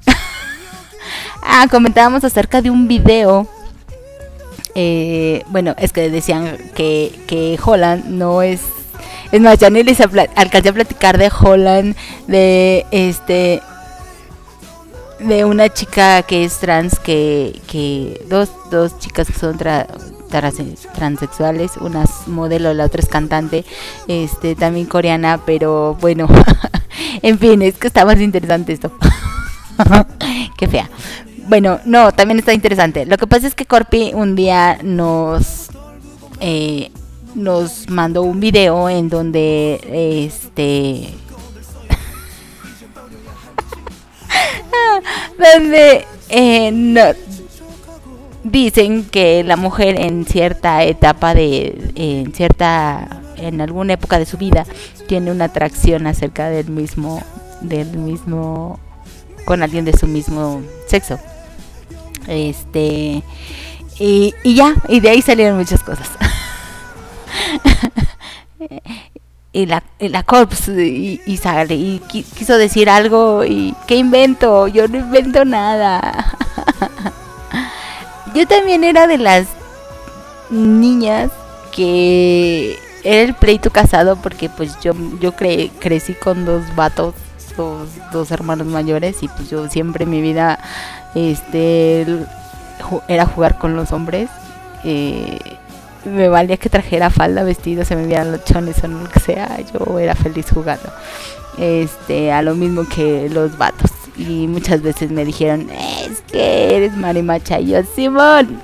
ah, comentábamos acerca de un video. Eh, bueno, es que decían que, que Holland no es. Es más, ya ni les apl- alcancé a platicar de Holland, de este. De una chica que es trans, que, que dos, dos chicas que son tra, trans, transexuales, una es modelo, la otra es cantante, este, también coreana, pero bueno, en fin, es que está más interesante esto. Qué fea. Bueno, no, también está interesante. Lo que pasa es que Corpi un día nos eh, nos mandó un video en donde este donde eh, no, dicen que la mujer en cierta etapa de en cierta en alguna época de su vida tiene una atracción acerca del mismo del mismo con alguien de su mismo sexo. Este y, y ya, y de ahí salieron muchas cosas. Y la, y la Corps y, y sale y qui, quiso decir algo y ¿qué invento? Yo no invento nada. Yo también era de las niñas que era el pleito casado porque pues yo yo cre, crecí con dos vatos, dos, dos hermanos mayores y pues yo siempre en mi vida este era jugar con los hombres. Eh, me valía que trajera falda, vestido, se me vieran los chones o lo que sea, yo era feliz jugando. Este, a lo mismo que los vatos. Y muchas veces me dijeron, es que eres marimacha. Y yo, Simón.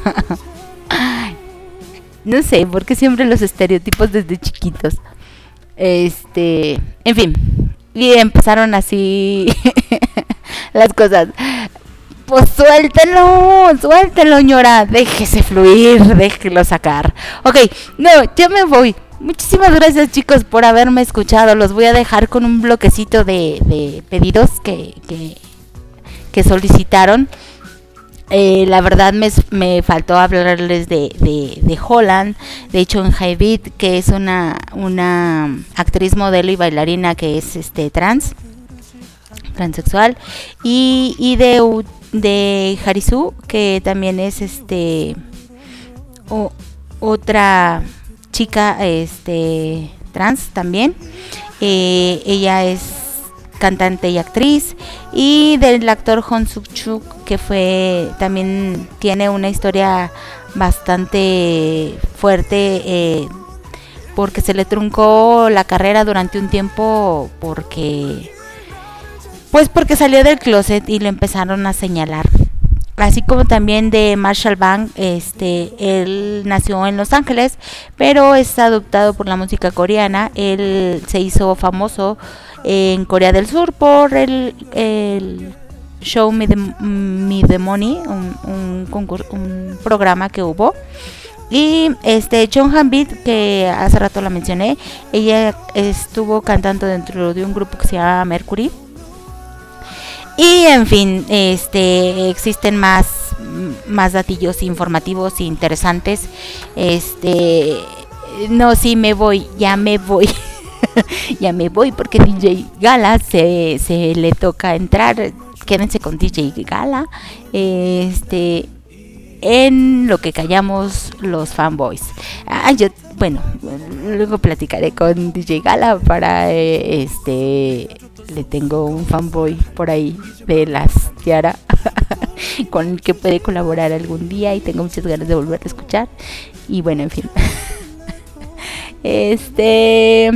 No sé, porque siempre los estereotipos desde chiquitos. Este, en fin. Y empezaron así las cosas. Pues suéltelo, suéltelo, ñora, déjese fluir, déjelo sacar. Ok, no, ya me voy. Muchísimas gracias, chicos, por haberme escuchado. Los voy a dejar con un bloquecito de, de pedidos que, que, que solicitaron. Eh, la verdad me, me faltó hablarles de, de, de Holland. De hecho, en High Beat, que es una, una actriz, modelo y bailarina que es este trans, transexual. Y, y de de Harisu, que también es este o, otra chica este trans también. Eh, ella es cantante y actriz. Y del actor Hong Suk-chuk, que fue también tiene una historia bastante fuerte, eh, porque se le truncó la carrera durante un tiempo porque Pues porque salió del closet y le empezaron a señalar. Así como también de Marshall Bang, este, él nació en Los Ángeles, pero es adoptado por la música coreana. Él se hizo famoso en Corea del Sur por el, el Show Me the, Me the Money, un, un, concurso, un programa que hubo. Y este Jong Han-bit, que hace rato la mencioné, ella estuvo cantando dentro de un grupo que se llama Mercury. Y en fin, este existen más más datillos informativos e interesantes. Este no, sí me voy, ya me voy. Ya me voy porque D J Gala se, se le toca entrar. Quédense con D J Gala. Este en lo que callamos los fanboys. Ah, yo, bueno, luego platicaré con D J Gala para eh, este le tengo un fanboy por ahí de las Tiara. con el que puede colaborar algún día y tengo muchas ganas de volver a escuchar. Y bueno, en fin. Este...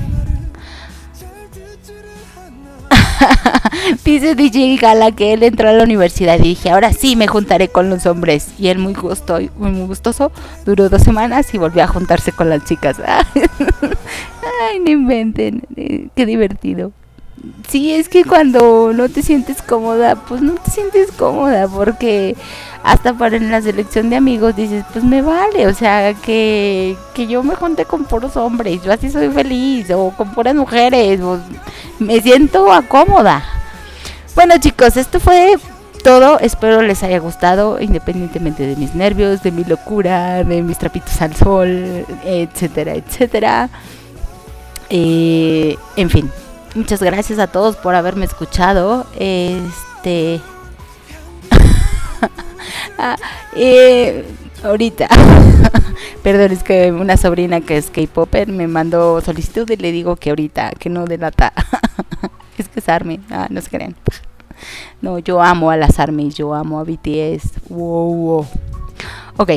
Dice D J Gala que él entró a la universidad y dije, ahora sí me juntaré con los hombres. Y él muy gusto, muy gustoso, duró dos semanas y volvió a juntarse con las chicas. Ay, no inventen, qué divertido. Sí, es que cuando no te sientes cómoda, pues no te sientes cómoda, porque hasta para en la selección de amigos dices, pues me vale, o sea, que, que yo me junte con puros hombres, yo así soy feliz, o con puras mujeres, o me siento cómoda. Bueno, chicos, esto fue todo, espero les haya gustado, independientemente de mis nervios, de mi locura, de mis trapitos al sol, etcétera, etcétera. Eh, en fin. Muchas gracias a todos por haberme escuchado. Este. ah, eh, ahorita. Perdón, es que una sobrina que es K-Popper me mandó solicitud y le digo que ahorita, que no delata. Es que es ARMY. Ah, no se crean. No, yo amo a las ARMYs, yo amo a B T S. Wow, wow. Ok.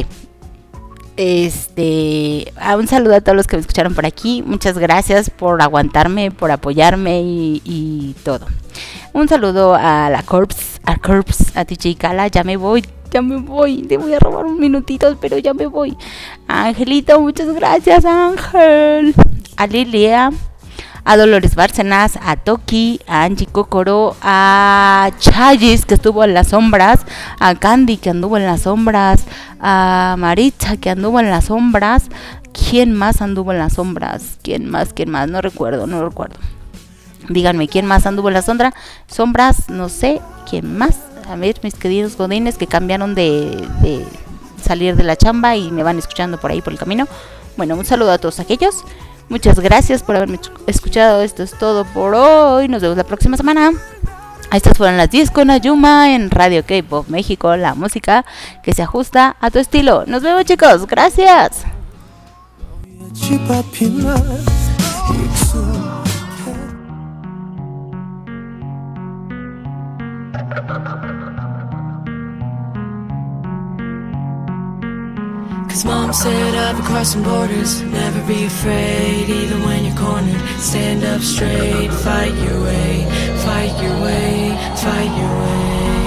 Este, un saludo a todos los que me escucharon por aquí. Muchas gracias por aguantarme, por apoyarme y, y todo. Un saludo a la Corps, a Corps, a D J Gala. Ya me voy, ya me voy. Te voy a robar un minutito, pero ya me voy. A Angelito, muchas gracias, Ángel. A Lilia, a Dolores Bárcenas, a Toki, a Angie Kokoro, a Chayis, que estuvo en las sombras, a Candy, que anduvo en las sombras, a Maritza, que anduvo en las sombras. ¿Quién más anduvo en las sombras? ¿Quién más? ¿Quién más? No recuerdo, no recuerdo. Díganme, ¿quién más anduvo en las sombras? Sombras, no sé, ¿quién más? A ver, mis queridos godines que cambiaron de, de salir de la chamba y me van escuchando por ahí por el camino. Bueno, un saludo a todos aquellos. Muchas gracias por haberme escuchado. Esto es todo por hoy. Nos vemos la próxima semana. Estas fueron las diez con Ayuma en Radio K-Pop México. La música que se ajusta a tu estilo. Nos vemos, chicos. Gracias. Cause mom said I've been crossing borders. Never be afraid, even when you're cornered. Stand up straight, fight your way, fight your way, fight your way.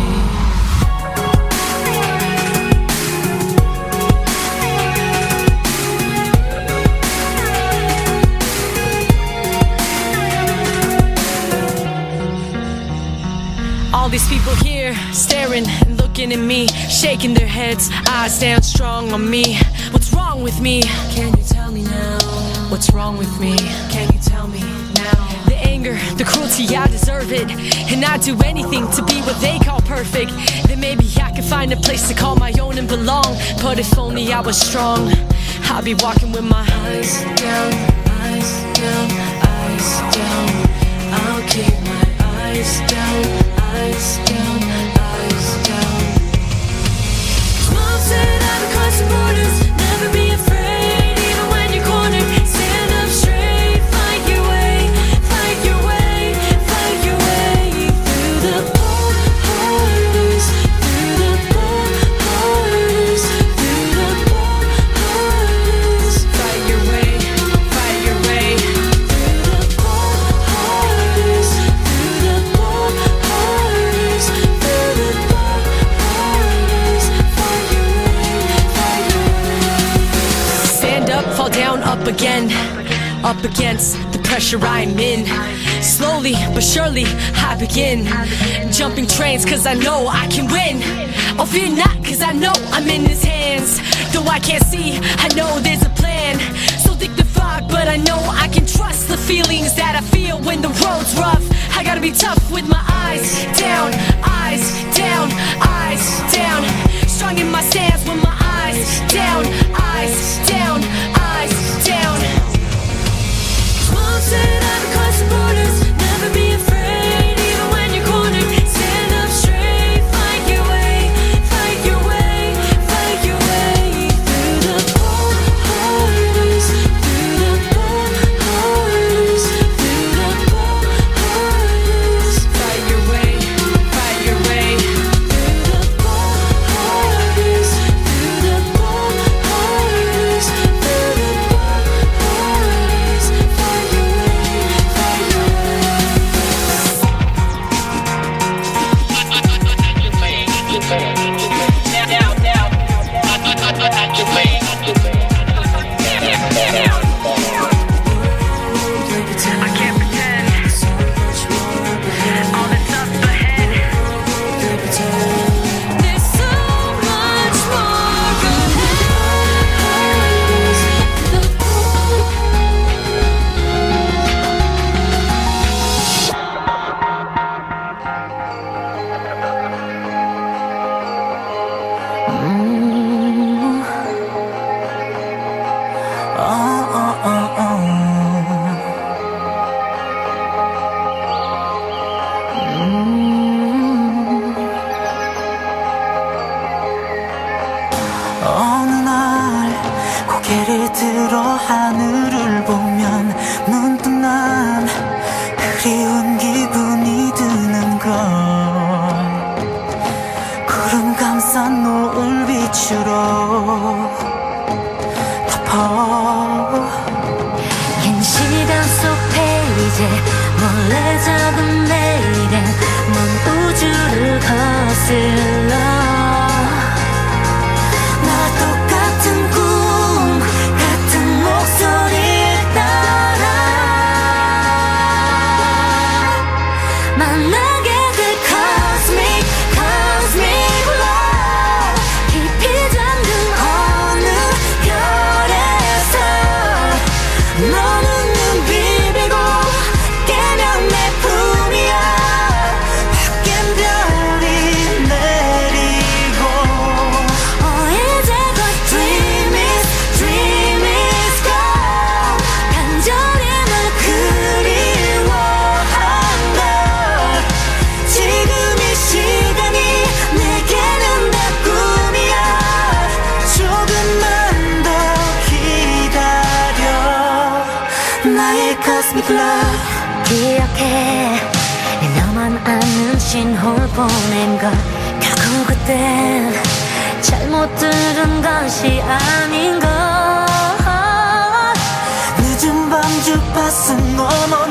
All these people here staring and looking at me, shaking their heads, eyes down strong on me. What's wrong with me? Can you tell me now? What's wrong with me? Can you tell me now? The anger, the cruelty, I deserve it. And I'd do anything to be what they call perfect. Then maybe I could find a place to call my own and belong. But if only I was strong, I'd be walking with my eyes down, eyes down, eyes down. I'll keep my eyes down. Eyes down, eyes down. Mom said I've been crossing borders. Never be afraid, even when you're cornered. Stand up straight, fight your way, fight your way, fight your way. Through the borders, through the borders, through the borders. Fight your way, fight your way. Through the borders, through the borders. Stand up, fall down, up again, up against the pressure I'm in. Slowly but surely I begin jumping trains cause I know I can win. Oh, fear not cause I know I'm in his hands. Though I can't see, I know there's a plan. So thick the fog, but I know I can trust the feelings that I feel when the road's rough. I gotta be tough with my eyes down, eyes down, eyes down. Strong in my stance with my eyes down, eyes down, eyes down. Mom said I've been crossing borders. Never be afraid, even when you're cornered. Stand up straight, fight your way, fight your way, fight your way. Through the borders, through the borders, through the borders. Fight your way, fight your 고개를 들어 하늘을 보면 문득 난 그리운 기분이 드는 걸. 구름 감싼 노을 빛으로 덮어. 긴 시간 속 페이지 몰래 적은 내일에 먼 우주를 거슬러 나와 똑같은 꿈 같은 목소리를 따라 만나게 될 cosmic cosmic love 깊이 잠든 어느 별에서 너는 눈 비비고 깨면 내 품이야. 밖엔 별이 내리고 어 이제 곧 dream is dream is gone. 간절히 널 그리워한다. 지금 이 시간이 내게는 다 꿈이야. 조금만 더 기다려. 나의 cosmic love 기억해. 너만 아는 신호를 보낸 걸. 결국 그땐 잘못 들은 것이 아닌 걸. 늦은 밤 주파수 넘어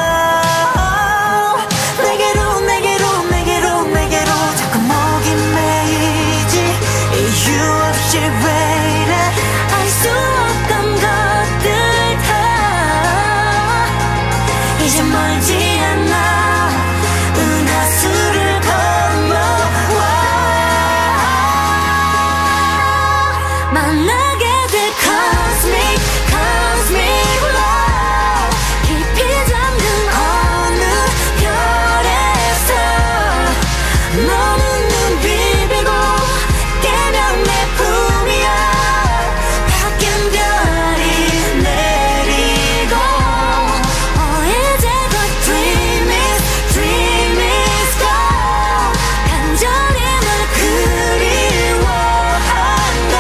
나 내게로 내게로 내게로 내게로 자꾸 목이 메이지. 이유 없이 왜 이래. 알 수 없던 것들 다 이제 멀지 않아. 은하수를 건너와 만나게 될 cosmic cosmic love 깊이 잠든 어느 별에서 너는 눈 비비고 깨면 내 품이야. 밖엔 별이 내리고 어 이제 곧 dream is dream is gone. 간절히 널 그리워한다.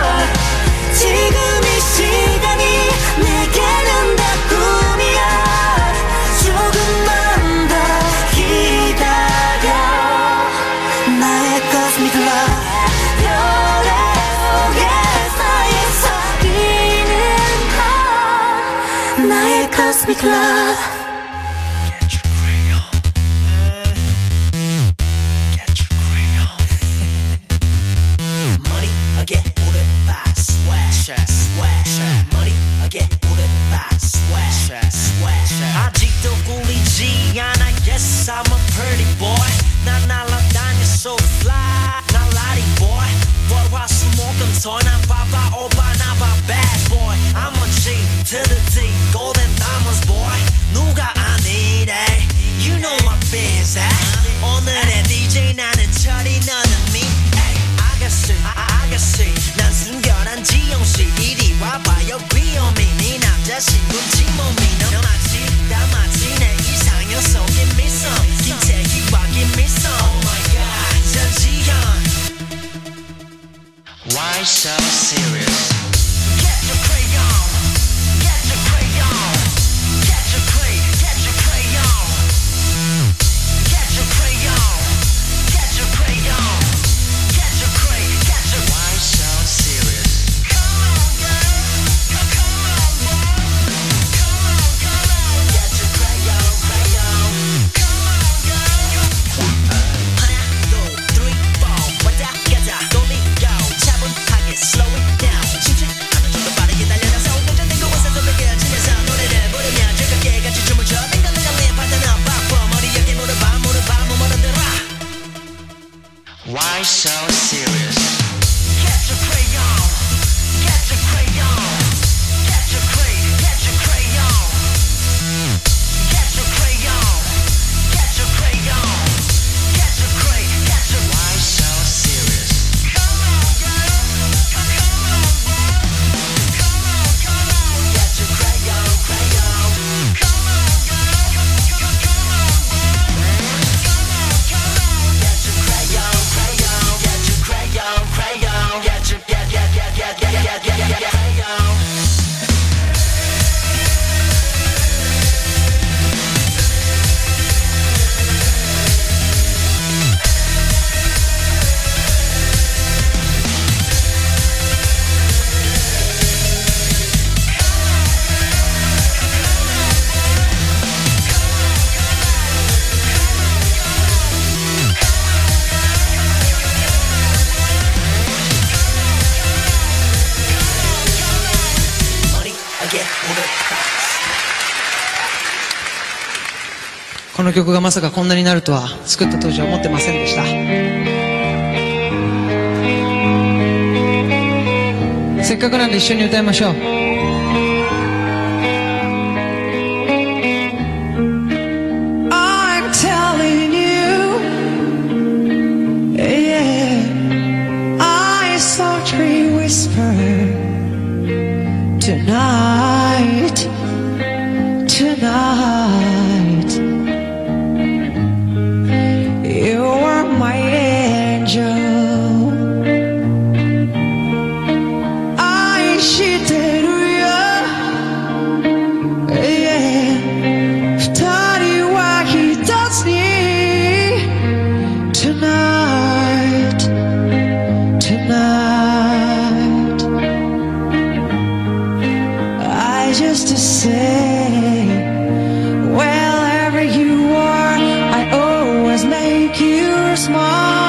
지금 이 시간이 내게는 다 꿈이야. 조금만 더 기다려. 나의 cosmic love. 별의 속에서의 소리는 걸. 나의 cosmic love. Money again, 오래 봐, swag, swag. Money again, 오래 봐, swag, swag. 아직도 꿀리지 않아, yes I'm a pretty boy. 난 날아다녀 so fly, 날라리 boy. 월화수목금토 난 바바 오바 나바 bad boy. I'm a G to the D, golden diamonds boy. 누가 아니래, you know my biz. 오늘의 디제이 나는 철이 너는 me. 아가씨, 아가씨, 난 순결한 지영씨. 이리 와봐요 귀요미. 네 남자친구 지몸이 너 마치 나 마치 내 이상형 속에 미소. 김태희와 김미소. Oh my god, 전지현. Why so serious? Get your crayon, get your crayon, get your cray, get your crayon, get your crayon, get your crayon. Get your cray, get your. Why so serious? Come on, girl. Come, come on, boy. Come on, come on. Get your crayon, crayon. Come on, girl. 하나, 둘, three, four. 왔다 갔다 돌리고 차분하게 slow it down. 심심하면 좀 더 빠르게 달려나서 운전된 곳에서 느껴지면서 노래를 부르며 즐겁게 같이 춤을 춰. 땡글땡글리 파트너 바꿔 머리 여기 무릎 봐 무릎 봐 무릎들아. Why so serious? Get your crayon, get your crayon, get your cray, get your crayon, get your crayon, get your crayon, get your cray, get your. Why so serious? Come on, girl, come, come on, boy, come on, come on, get your crayon, crayon, come on, girl, come, come, come on, boy, come on, come on, get your crayon, crayon, get your crayon, crayon, get your, get この曲がまさかこんなになるとは作った当時は思ってませんでした。せっかくなんで一緒に歌いましょう。I'm telling you, yeah, I softly whisper tonight, tonight, you are my angel. I知ってるよ、yeah, 二人は一つに tonight, tonight. I just to say, wherever you are, I always make you smile.